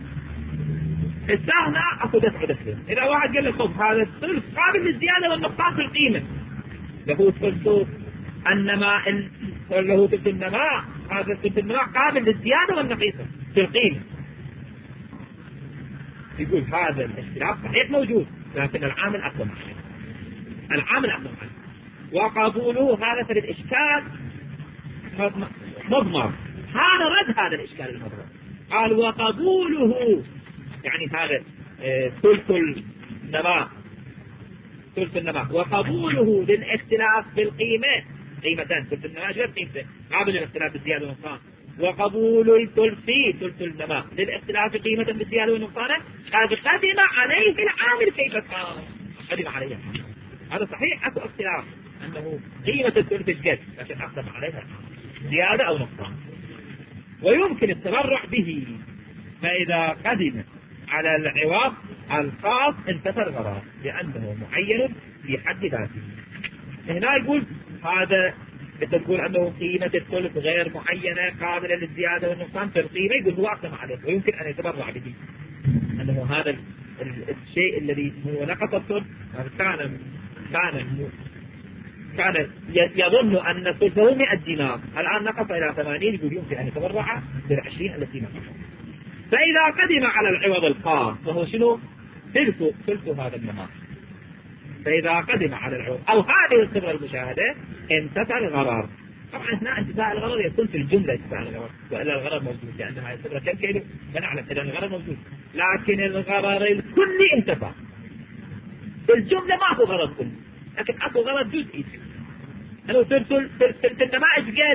السهنة أكو دفع دخل، إذا واحد قال لك خذ هذا الثلث قابل للزيادة والنقصان في القيمة، له ثلث النماء له ثلث النماء، هذا ثلث النماء قابل للزيادة والنقيصة في القيمة، يقول هذا الاختلاف صحيح موجود لكن العامل أقوى معه، العامل أقوى معه. وقبوله هذا في الإشكال مضمر، هذا رد هذا الإشكال المضمر. قال وقبوله يعني هذا ثلث النماء ثلث النماء وقبوله للاختلاف بالقيمة، قيمتان ثلث النماء غير قيمته قابل للاختلاف بالزيادة والنقصان، وقبول الثلث ثلث النماء للاختلاف قيمة بالزيادة والنقصان قد قدم عليه العامل كيف كان، قدم عليه هذا صحيح أكو اختلاف أنه قيمة الثلث الجد لكن أقدم عليها زيادة أو نقصان، ويمكن التبرع به. فإذا قدم على العوض الخاص انتفى الغرار لأنه معين في حد ذاته. هنا يقول هذا تقول أنه قيمة الثلث غير معينة قابلة للزيادة والنقصان في القيمة، يقول هو أقدم عليه ويمكن أن يتبرع به، أنه هذا الشيء الذي هو نقص الثلث كان كان كان يظن أن الثلث مئة دينار الآن نقص إلى ثمانين، يقول يمكن أن يتبرع بالعشرين التي نقص. فإذا قدم على العوض الخاص وهو شنو؟ ثلث ثلث هذا النماء، فإذا قدم على العوض أو هذه الصبرة المشاهدة انتفى الغرر. طبعا هنا انتفاء الغرر يكون في الجملة انتفاء الغرر، وإلا الغرر موجود لأن هذه الصبرة كم كيلو فنعلم إذا الغرر موجود، لكن الغرر الكلي انتفى في الجملة ما هو غرر كلي، لكن أكو غرر جزئي أنه ثلث ثلث النماء إجقاد،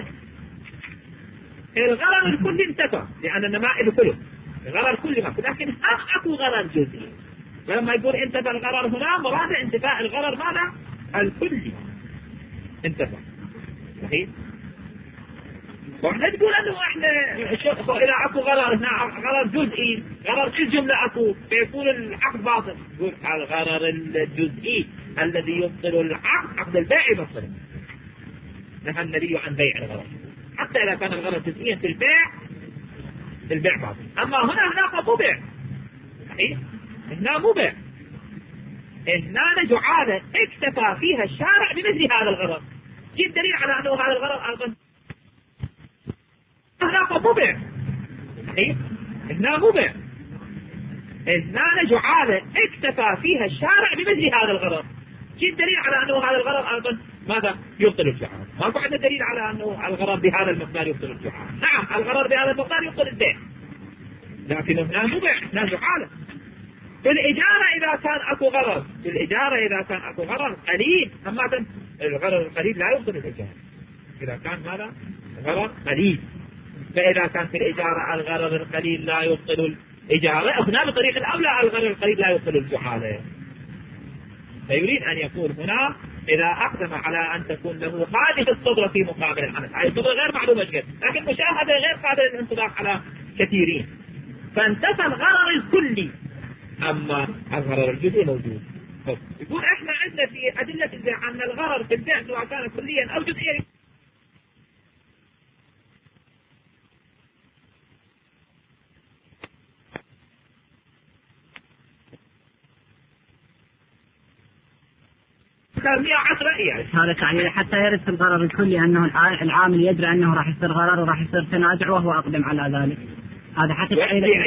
الغرر الكلي انتفى لأن النماء له ثلث، الغرر كلي ما، لكن أكو غرر جزئي. ولما يقول انتفى الغرر هنا مراد انتفاء الغرر ماذا؟ الكلي انتفى. صحيح؟ وإحنا تقول أنه إحنا إذا أكو غرر هنا غرر جزئي، غرر كل جملة أكو فيكون العقد باطل. يقول الغرر الجزئي الذي يبطل العقد عقد البيع باطل. نهى النبي عن بيع الغرر حتى إذا كان الغرر جزئيا في البيع البيع باطل، أما هنا هناك مو بيع. صحيح؟ هنا مو بيع، هنا جعالة اكتفى فيها الشارع بمثل هذا الغرض، جيب دليل على أنه هذا الغرض أيضا هنا مو بيع. صحيح؟ هنا مو بيع، هنا جعالة اكتفى فيها الشارع بمثل هذا الغرض، شيء الدليل على أنه هذا الغرر أيضا ماذا يبطل الجعالة؟ ماكو عندنا دليل على أنه الغرر بهذا المقدار يبطل الجعالة. نعم الغرر بهذا المقدار يبطل البيع، لكن هنا مو بيع، هنا جعالة. في الإجارة إذا كان أكو غرر، في الإجارة إذا كان أكو غرر قليل، أما الغرر القليل لا يبطل الإجارة إذا كان ماذا؟ غرر قليل. فإذا كان في الإجارة الغرر القليل لا يبطل الإجارة، هنا بطريق الأولى الغرر القليل لا يبطل الجعالة. فيريد أن يقول هنا إذا أقدم على أن تكون له هذه الصدرة في مقابل العمل، هذه الصدرة غير معلومة جدا، لكن مشاهدة غير قابلة للانطباق على كثيرين، فانتفى الغرر الكلي، أما الغرر الجزئي موجود. يقول احنا عندنا في أدلة البيع أن الغرر في البيع سواء كان كليا أو جزئيا مئة وعشرة يعني. هذا يعني حتى يرث الغرر الكلي أنه العامل يدري أنه راح يصير غرر وراح يصير تنازع وهو أقدم على ذلك. هذا حتى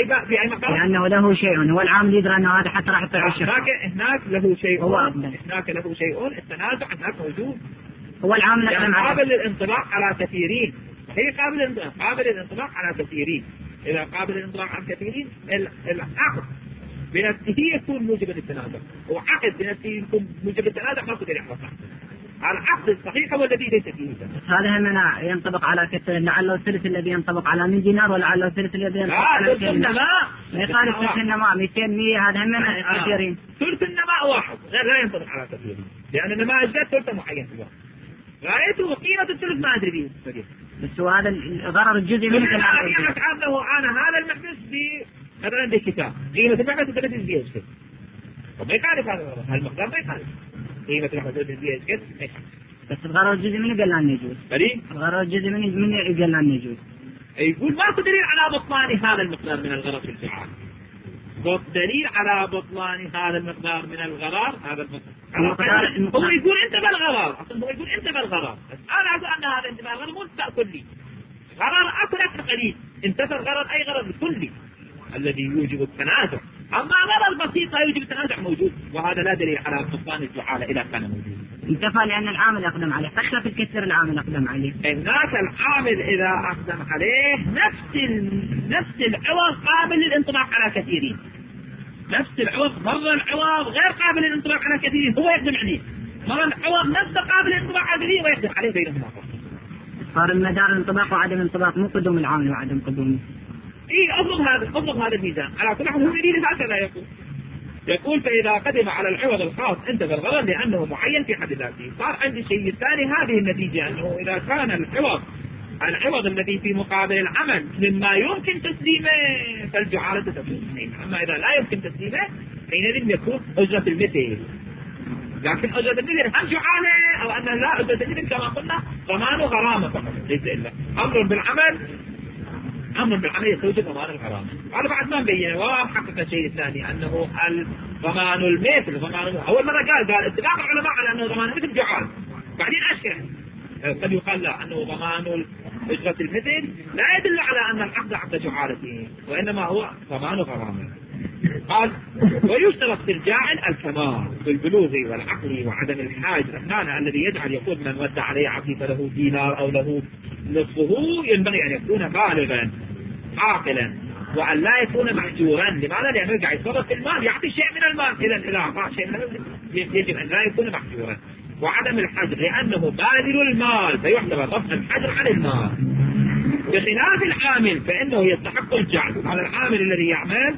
لأنه له شيء، هو العامل يدري أنه هذا حتى راح يطيع الشركة. هناك هناك له شيء، هو أقدم. هناك له شيء، التنازع هناك موجود. هو العامل يعني قابل للانطلاق على كثيرين، هي قابل قابل للانطلاق على كثيرين. إذا قابل للانطلاق على كثيرين العقد بنفسه يكون موجب للتنازع، وعقد بنفسه يكون موجب للتنازع ما تقدر يحصل. العقد الصحيح هو الذي ليس فيه. هذا منع ينطبق على كثير، لعله الثلث الذي ينطبق على من دينار، ولعله الثلث الذي ينطبق على ثلث النماء. ما يخالف ثلث النماء مئتين مية، هذا هم كثيرين. ثلث النماء واحد غير لا ينطبق على كثيرين، لأن النماء أجداد ثلث معين في الوقت. غايته قيمة الثلث ما أدري به. بس هو هذا الغرر الجزئي من العقد. عنه أنا هذا المحبس ب مثلا بكتاب قيمة المحبس ثلاثة زيادة كده. وما يخالف هذا المقدار، ما يخالف قيمة المحبس ثلاثة زيادة كده. بس الغرر الجزئي من قال لنا يجوز. بري؟ الغرر الجزئي من من قال لنا يجوز. يقول ماكو دليل على بطلان هذا المقدار من الغرر في الجعالة. دليل على بطلان هذا المقدار من الغرار، هذا المقدار هو يقول انت بالغرار، اصلا هو يقول انت بالغرار، بس انا اقول ان هذا انت بالغرار مو انتفاء كلي. غرار اكثر قليل، انتفى الغرار اي غرر كلي الذي يوجب التنازع، اما غرر بسيط لا يوجب التنازع موجود، وهذا لا دليل على بطلان الجعالة اذا كان موجود. انتفى لان العامل اقدم عليه، فخلف الكثير العامل اقدم عليه. هناك العامل اذا اقدم عليه نفس نفس العوض قابل للانطباق على كثيرين. نفس العوض مرة العوض غير قابل للانطباق على كثيرين هو يقدم عليه، مرة العوض نفسه قابل للانطباق على كثيرين ويقدم عليه بينهما فرق. صار المدار الانطباق وعدم الانطباق، مو قدوم العامل وعدم قدومه. اي اضرب هذا اضرب هذا الميزان على كل حال. هو يريد هكذا يقول يقول فإذا قدم على العوض الخاص انتفى الغرر لأنه معين في حد ذاته. صار عندي الشيء الثاني هذه النتيجة، أنه إذا كان العوض العوض الذي في مقابل العمل مما يمكن تسليمه فالجعالة تكون، أما إذا لا يمكن تسليمه حينئذ يكون أجرة المثل. لكن أجرة المثل هم جعالة أو أنها لا أجرة المثل كما قلنا ضمان غرامة فقط ليس إلا أمر بالعمل، أمر بالعمل يستوجب ضمان الغرامة. هذا بعد ما مبين وحقق الشيء الثاني أنه ضمان المثل. ضمان أول مرة قال قال اتفاق العلماء على أنه ضمان المثل جعال، بعدين أشكر قد يقال لا أنه ضمان أجرة المثل لا يدل على أن العقد عقد جعالته، وإنما هو ضمان غرامة. قال ويشترط في الجاعل الكمال بالبلوغ والعقل وعدم الحاج. الثاني الذي يجعل يقول من ودع عليه عقلي فله دينار أو له نصفه ينبغي أن يكون بالغا عاقلا وأن لا يكون محجورا. لماذا؟ لأنه يرجع يتصرف في المال، يعطي شيء من المال، إذا إذا أعطى شيء من المال يجب أن لا يكون محجورا. وعدم الحجر لأنه باذل المال فيعتبر رفع الحجر عن المال، بخلاف العامل فإنه يستحق الجعل. هذا العامل الذي يعمل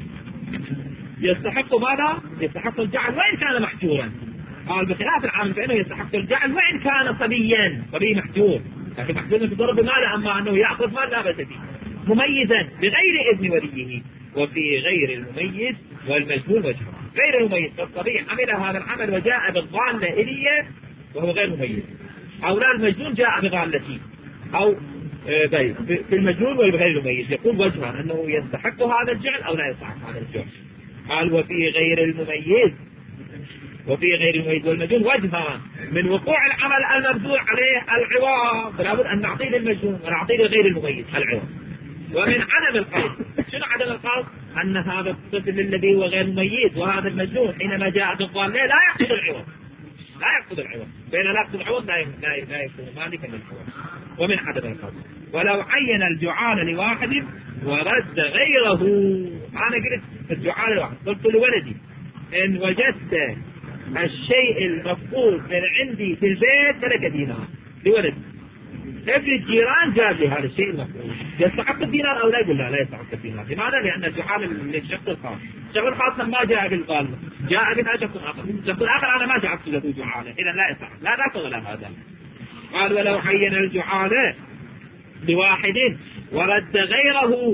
يستحق ماذا؟ يستحق الجعل وإن كان محجورا. قال بخلاف العامل فإنه يستحق الجعل وإن كان صبيا، صبي محجور، لكن محجور تضرب بمال، أما أنه يأخذ مال لا بأس به، مميزا بغير إذن وليه. وفي غير المميز والمجهول وجهه. غير المميز فالصبي عمل هذا العمل وجاء بالضالة إليه وهو غير مميز، أو لا المجنون جاء بضالته، أو طيب في المجنون والغير المميز يقول وجهه أنه يستحق هذا الجعل أو لا يستحق هذا الجعل. قال وفي غير المميز وفي غير المميز والمجنون وجهه من وقوع العمل المبذول عليه العوض، فلا بد أن نعطيه للمجنون ونعطيه لغير المميز العوض. ومن عدم القصد، شنو عدم القصد؟ أن هذا الطفل الذي هو غير مميز وهذا المجنون حينما جاء بالضالة لا يحصل العوض، لا يقصد العوض، فإن لا يقصد العوض لا لا يكون مالكا للعوض. ومن عدم القصد ولو عين الجعال لواحد ورد غيره. أنا قلت الجعال لواحد، قلت لولدي إن وجدت الشيء المفقود من عندي في البيت فلك دينار لولدي. ابن الجيران جاب لي هذا الشيء المفقود، يستحق الدينار أو لا؟ يقول لا لا يستحق الدينار. لماذا؟ لأن الجعال للشخص الخاص، الشخص الخاص ما جاء بالظالم، جاء بها شخص آخر، الشخص الآخر أنا ما جعلت له جعالة، إذا لا يستحق، لا ناخذ له هذا. قال ولو عين الجعالة لواحد ورد غيره،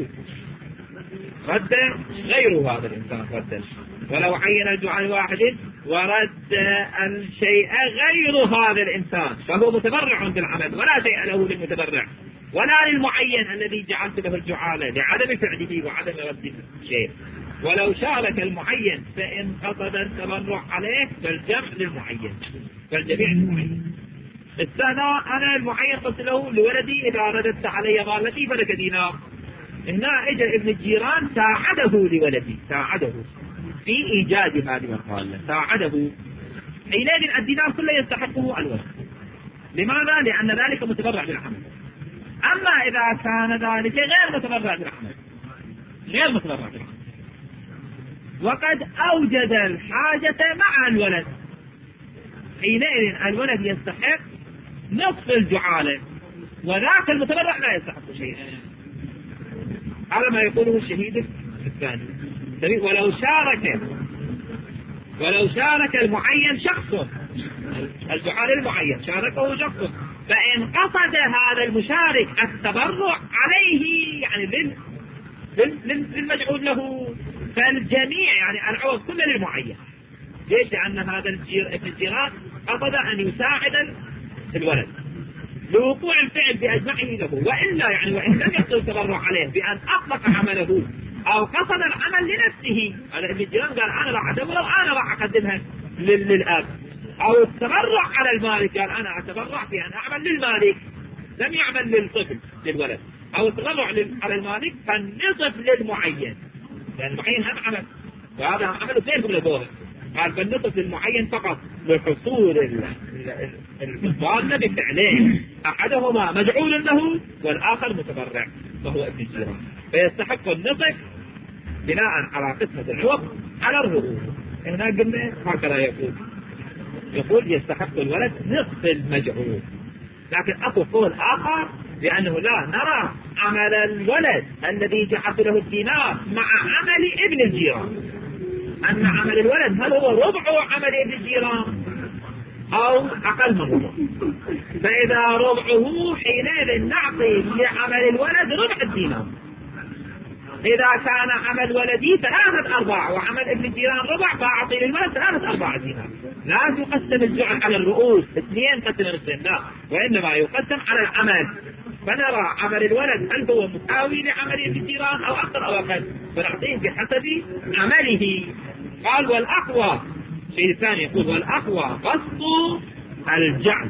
رد غيره هذا الإنسان رد. ولو عين الجعال لواحد ورد الشيء غير هذا الإنسان فهو متبرع بالعمل، ولا شيء له للمتبرع ولا للمعين الذي جعلت له الجعالة لعدم فعله وعدم رد الشيء. ولو شارك المعين فإن قصد التبرع عليه فالجمع للمعين، فالجميع للمعين. السنة أنا المعين قلت له لولدي إذا رددت علي ضالتي فلك دينار. هنا اجى ابن الجيران ساعده لولدي، ساعده في إيجاد هذه الضالة، ساعده. حينئذ الدينار كله يستحقه الولد. لماذا؟ لأن ذلك متبرع بالعمل. أما إذا كان ذلك غير متبرع بالعمل، غير متبرع بالعمل وقد أوجد الحاجة مع الولد، حينئذ الولد يستحق نصف الجعالة وذاك المتبرع لا يستحق شيئا. هذا ما يقوله الشهيد الثاني. ولو شارك ولو شارك المعين شخص، الجعال المعين شاركه شخص، فإن قصد هذا المشارك التبرع عليه يعني لل للمجعول له فالجميع يعني العوض كله للمعين. ليش؟ لأن هذا الجير ابن الجيران قصد أن يساعد الولد لوقوع الفعل بأجمعه له، وإلا يعني وإن لم يحصل التبرع عليه بأن أطلق عمله أو قصد العمل لنفسه، هذا ابن الجيران قال أنا راح أدبر أنا راح أقدمها للأب، أو التبرع على المالك قال أنا أتبرع في أن أعمل للمالك، لم يعمل للطفل للولد، أو التبرع على المالك فالنصف للمعين، لأن المعين هم عمل وهذا عمله غير من الظاهر. قال فالنصف للمعين فقط لحصول الضالة بفعلين، أحدهما مجعول له والآخر متبرع وهو ابن الجيران، فيستحق النصف بناء على قسمة العوض على الرؤوس. هنا قلنا هكذا يقول يقول يستحق الولد نصف المجعول. لكن أكو قول آخر لأنه لا نرى عمل الولد الذي جعلت له الدينار مع عمل ابن الجيران، أن عمل الولد هل هو ربع عمل ابن الجيران أو أقل من ربع، فإذا ربعه حينئذ نعطي لعمل الولد ربع الدينار. إذا كان عمل ولدي ثلاثة أرباع وعمل ابن الجيران ربع فأعطي للولد ثلاثة أرباع دينار. لا تقسم الجعل على الرؤوس اثنين قسم نصفين، لا، وإنما يقسم على العمل. فنرى عمل الولد هل هو مساوي لعمل ابن الجيران أو أكثر أو أقل، فنعطيه بحسب عمله. قال والأقوى شيء ثاني يقول والأقوى قصد الجعل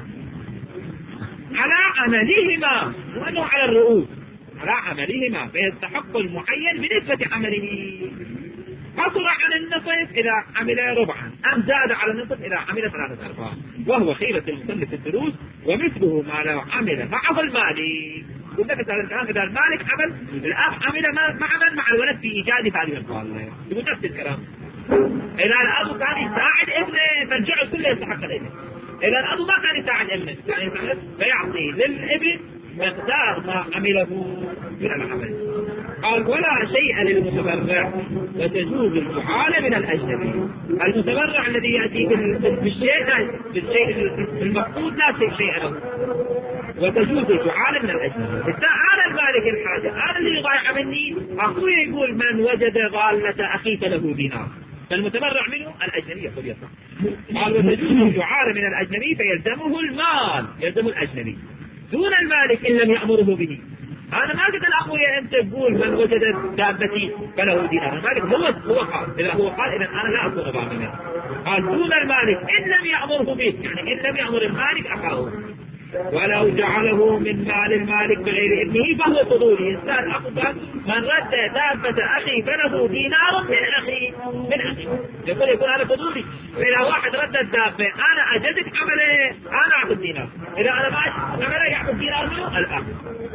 على عملهما وأنه على الرؤوس، على عملهما، فيستحق المعين بنسبة عمله. قصر على النصف إذا عمل ربعا، أم زاد على النصف إذا عمل ثلاثة أرباع، وهو خيرة المصنف في الدروس. ومثله ما لو عمل معه المالك، قلت لك الكلام إذا المالك عمل الأب عمل مع من مع الولد في إيجاد هذه الضالة، يقول نفس الكلام. إذا الأب كان يساعد ابنه فالجعل كله يستحق الابن، إذا الأب ما كان يساعد ابنه يعني فيعطي للابن مقدار ما عمله من العمل. قال ولا شيء للمتبرع وتجوز الجعالة من الأجنبي. المتبرع الذي يأتي بالشيء بالشيء المفقود لا شيء له، وتجوز الجعالة من الأجنبي. هذا المالك الحاجة، هذا اللي يضيع مني، أخوي يقول من وجد ضالة أخيك له دينار، فالمتبرع منه الأجنبي يقول يصح. قال وتجوز الجعالة من الأجنبي فيلزمه المال، يلزم الأجنبي دون المالك إن لم يأمره به. أنا ما قلت الأخوية أنت تقول من وجد دابتي فله دينار، المالك هو هو قال، إذا هو قال إذا أنا لا أكون ضامنا. قال دون المالك إن لم يأمره به، يعني إن لم يأمر المالك أخاه، ولو جعله من مال المالك بغير إذنه فهو فضولي. إنسان أفضل من رد دابة أخي فله دينار من أخي من أخي يقول يقول هذا فضولي. فإذا واحد رد الدابة أنا أجدت عمله أنا أعطي الدينار، إذا أنا ما أجدت عمله يعطي الدينار منه الآن،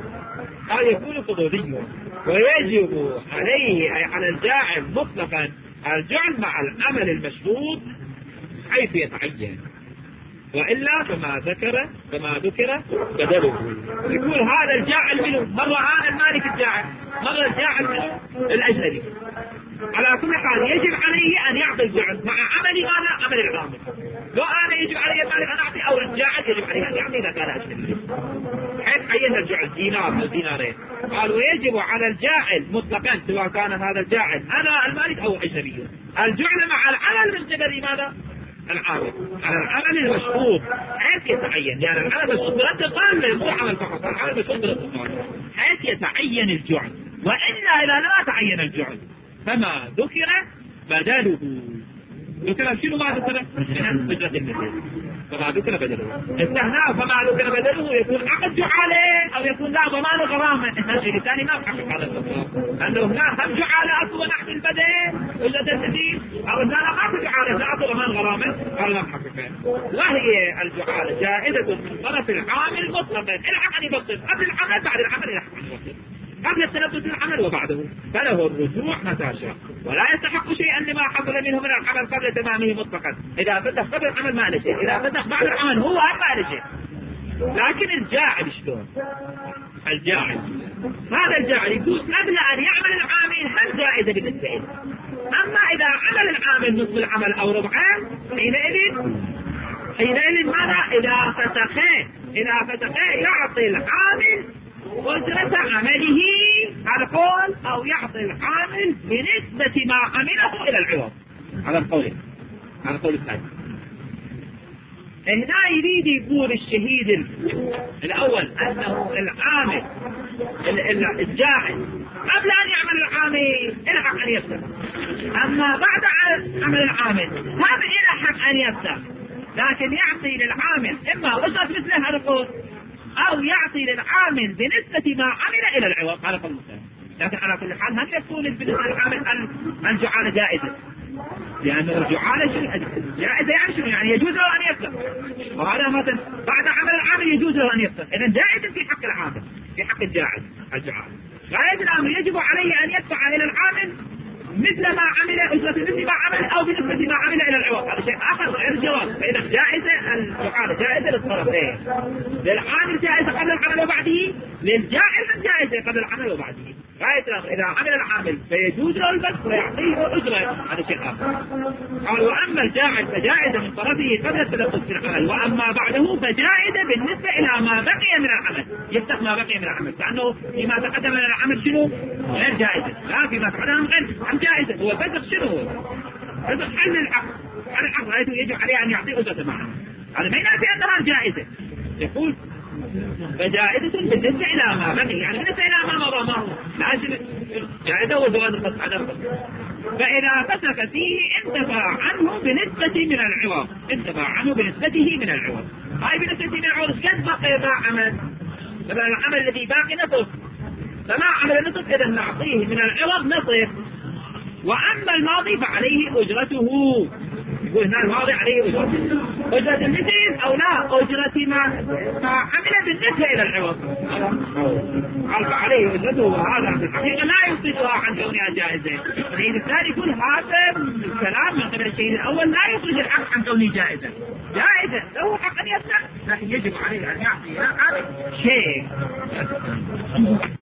هذا يكون فضولي. ويجب عليه أي على الجاعل مطلقا الجعل مع العمل المشروط حيث يتعين، وإلا فما ذكر فما ذكر بدله. يقول هذا الجاعل منه مرة عان المالك الجاعل، مرة الجاعل منه الأجنبي. على كل حال يجب عليه أن يعطي الجعل مع عمل ماذا؟ عمل العامل. لو أنا يجب علي المالك أن أعطي، أو الجاعل يجب عليه أن يعطي إذا كان أجنبي، حيث عين الجعل دينار أو دينارين. قال ويجب على الجاعل مطلقا سواء كان هذا الجاعل أنا المالك أو أجنبي الجعل مع العمل من قبل ماذا؟ العامل على العمل المشروط حيث يتعين، يعني العمل المشروط رد قال مو عمل فقط، العمل المشروط رد قال حيث يتعين الجعل. وإلا إذا لا تعين الجعل فما ذكر بدله. ذكر شنو ما ذكر؟ أجرة المثل. فما ذكر بدله استثناء فما ذكر بدله يكون عقد جعاله أو يكون لا ضمان غرامة. الشيء الثاني ما بحقق على الإطلاق، أنه هناك هم جعاله أصلا نحن البدل أجرة المثل، أو أننا ما في جعاله لا ضمان غرامة، قال لا بحقق. وهي الجعاله جائزة من طرف العامل مطلقا، الحق أن يبطل قبل العمل بعد العمل الحق أن يبطل، قبل التلبس العمل وبعده، فله الرجوع متى شاء، ولا يستحق شيئا لما حصل منه من العمل قبل تمامه مطلقا. إذا فتح قبل العمل ما له شيء، إذا فتح بعد العمل هو ما له شيء. لكن الجاعل شلون؟ الجاعل هذا الجاعل يقول قبل أن يعمل العامل هل جائزة بالنسبة له، أما إذا عمل العامل نصف العمل أو ربعه حينئذ حينئذ ماذا؟ إذا فتحه إذا فتحه يعطي العامل أجرة عمله على قول، أو يعطي العامل بنسبة ما عمله إلى العوض على القول على القول الثاني. هنا يريد يقول الشهيد الأول أنه العامل الجاعل قبل أن يعمل العامل الحق أن يفتح، أما بعد عمل العامل هذا الحق أن يفتح، لكن يعطي للعامل إما أجرة مثل هذا القول أو يعطي للعامل بنسبة ما عمل إلى العوض على قول الثاني. لكن على كل حال هل يكون بالنسبة للعامل الجعالة جائزة؟ لأن الجعالة جائزة يعني شنو؟ يعني يجوز له أن يفتح، وهذا مثلا بعد عمل العامل يجوز له أن يفتح، إذا جائزة في حق العامل في حق الجاعل الجعالة. غاية الأمر يجب عليه أن يدفع إلى العامل مثل ما عمل أجرة مثل ما عمل أو بنسبة ما عمل إلى العوض، هذا شيء آخر غير الجواز. فإذا جائزة الجعالة جائزة للطرفين، للعامل جائزة قبل العمل وبعده، للجاعل جائزة قبل العمل وبعده. غاية الأمر إذا عمل العامل فيجوز له البث ويعطيه أجرة، هذا شيء آخر. قال وأما الجاعل فجائزة من طرفه قبل التلبس في العمل، وأما بعده فجائزة بالنسبة إلى ما بقي من العمل، يفتح ما بقي من العمل، لأنه فيما تقدم من العمل شنو؟ غير جائزة، لا فيما تقدم غير جائزة. هو فسخ شنو هو؟ فسخ حل العقد، حل العقد حيث يجب عليه أن يعطي أجرة معه، هذا ما ينافي أنها جائزة. يقول فجائزة بالنسبة إلى ما بقي، يعني بالنسبة إلى ما مضى ما هو لازم جائزة وزواج القصد على القصد. فإذا فسخ فيه انتفع عنه بنسبة من العوض، انتفع عنه بنسبته من العوض. هاي بنسبة من العوض قد بقي ما عمل، فبقى العمل الذي باقي نصف، فما عمل نصف إذا نعطيه من العوض نصف. وأما الماضي فعليه أجرته، يقول هنا الماضي عليه أجرته، أجرة المثل أو لا أجرة ما ما عمل بالنسبة إلى العوض، قال فعليه أجرته. وهذا في الحقيقة لا يخرجها عن كونها جائزة. الشهيد الثاني يقول هذا الكلام من قبل الشهيد الأول لا يخرج الحق عن كونه جائزة، جائزة له حق أن يفتح، لكن يجب عليه أن يعطي شيء.